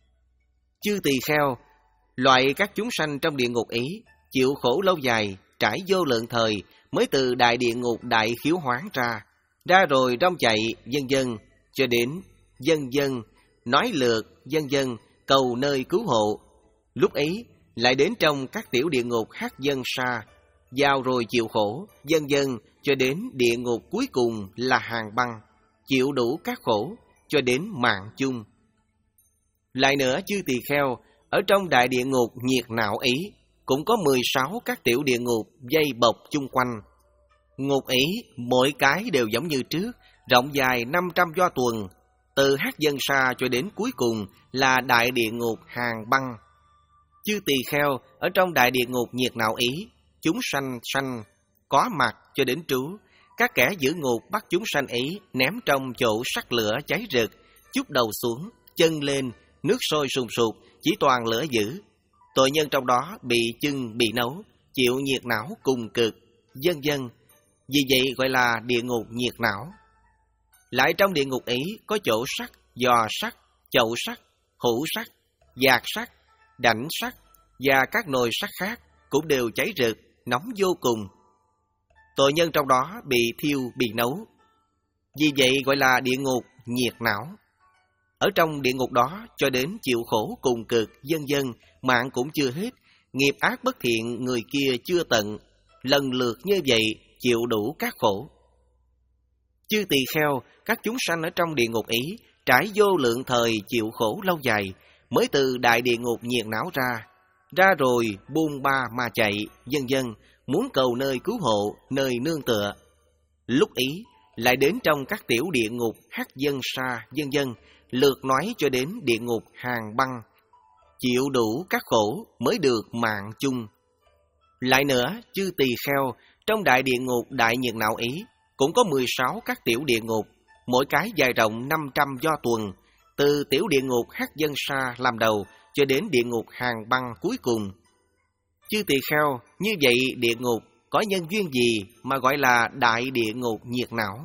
A: Chư tỳ kheo, loại các chúng sanh trong địa ngục ý, chịu khổ lâu dài, trải vô lượng thời, mới từ đại địa ngục Đại Khiếu Hoán ra, ra rồi rong chạy dân dân, cho đến dân dân nói lượt, dân dân cầu nơi cứu hộ. Lúc ấy lại đến trong các tiểu địa ngục Hắc Dân Sa, vào rồi chịu khổ, dân dân cho đến địa ngục cuối cùng là Hàng Băng, chịu đủ các khổ cho đến mạng chung. Lại nữa chư tỳ kheo, ở trong đại địa ngục Nhiệt Não ý cũng có mười sáu các tiểu địa ngục dây bọc chung quanh. Ngục ý mỗi cái đều giống như trước, rộng dài năm trăm do tuần, từ Hắc Dân Sa cho đến cuối cùng là đại địa ngục Hàng Băng. Chư tỳ kheo, ở trong đại địa ngục Nhiệt Não ý, chúng sanh sanh có mặt cho đến trú, các kẻ giữ ngục bắt chúng sanh ý ném trong chỗ sắc lửa cháy rực, chút đầu xuống, chân lên, nước sôi sùng sục, chỉ toàn lửa dữ. Tội nhân trong đó bị chưng bị nấu, chịu nhiệt não cùng cực, dân dân. Vì vậy gọi là địa ngục nhiệt não. Lại trong địa ngục ấy có chỗ sắt, giò sắt, chậu sắt, hũ sắt, dạt sắt, đảnh sắt và các nồi sắt khác cũng đều cháy rực, nóng vô cùng. Tội nhân trong đó bị thiêu bị nấu. Vì vậy gọi là địa ngục nhiệt não. Ở trong địa ngục đó cho đến chịu khổ cùng cực, dân dân, mạng cũng chưa hết, nghiệp ác bất thiện người kia chưa tận, lần lượt như vậy chịu đủ các khổ. Chư tỳ kheo, các chúng sanh ở trong địa ngục ý, trải vô lượng thời chịu khổ lâu dài, mới từ đại địa ngục nhiệt não ra, ra rồi buông ba mà chạy, dân dân, muốn cầu nơi cứu hộ, nơi nương tựa. Lúc ý lại đến trong các tiểu địa ngục Hắc Dân Sa, dân dân, lượt nói cho đến địa ngục Hàng Băng, chịu đủ các khổ mới được mạng chung. Lại nữa, chư tỳ kheo, trong đại địa ngục Đại Nhiệt Não ý, cũng có mười sáu các tiểu địa ngục, mỗi cái dài rộng năm trăm do tuần, từ tiểu địa ngục Hắc Dân Sa làm đầu cho đến địa ngục Hàng Băng cuối cùng. Chư tỳ kheo, như vậy địa ngục có nhân duyên gì mà gọi là đại địa ngục nhiệt não?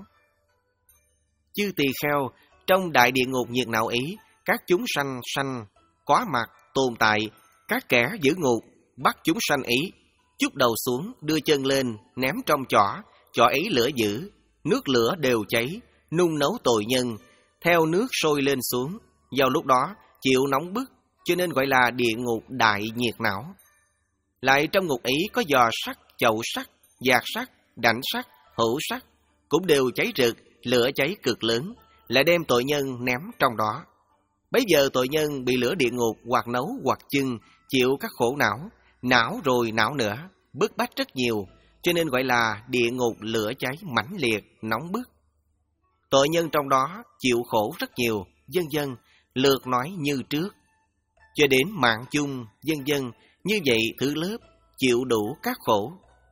A: Chư tỳ kheo, trong đại địa ngục nhiệt não ý, các chúng sanh sanh có mặt tồn tại, các kẻ giữ ngục bắt chúng sanh ý, chút đầu xuống, đưa chân lên, ném trong chỏ, chỏ ấy lửa dữ, nước lửa đều cháy, nung nấu tội nhân, theo nước sôi lên xuống, vào lúc đó chịu nóng bức, cho nên gọi là địa ngục đại nhiệt não. Lại trong ngục ý có giò sắt, chậu sắt, dạt sắt, đảnh sắt, hũ sắt, cũng đều cháy rực, lửa cháy cực lớn, lại đem tội nhân ném trong đó. Bấy giờ tội nhân bị lửa địa ngục hoặc nấu hoặc chưng, chịu các khổ não, não rồi não nữa, bức bách rất nhiều, cho nên gọi là địa ngục lửa cháy mãnh liệt, nóng bức. Tội nhân trong đó chịu khổ rất nhiều, dân dân, lượt nói như trước. Cho đến mạng chung, dân dân, như vậy thứ lớp, chịu đủ các khổ.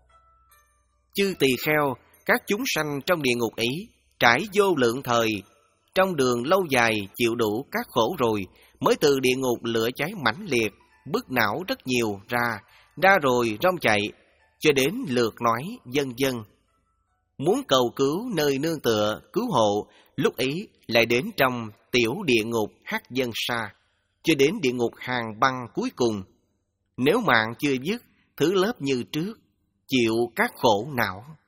A: Chư tỳ kheo, các chúng sanh trong địa ngục ý, trải vô lượng thời, trong đường lâu dài chịu đủ các khổ rồi, mới từ địa ngục lửa cháy mãnh liệt, bức não rất nhiều ra, ra rồi rong chạy, cho đến lượt nói dân dân. Muốn cầu cứu nơi nương tựa, cứu hộ, lúc ấy lại đến trong tiểu địa ngục Hắc Dân Sa, cho đến địa ngục Hàng Băng cuối cùng. Nếu mạng chưa dứt, thứ lớp như trước, chịu các khổ não.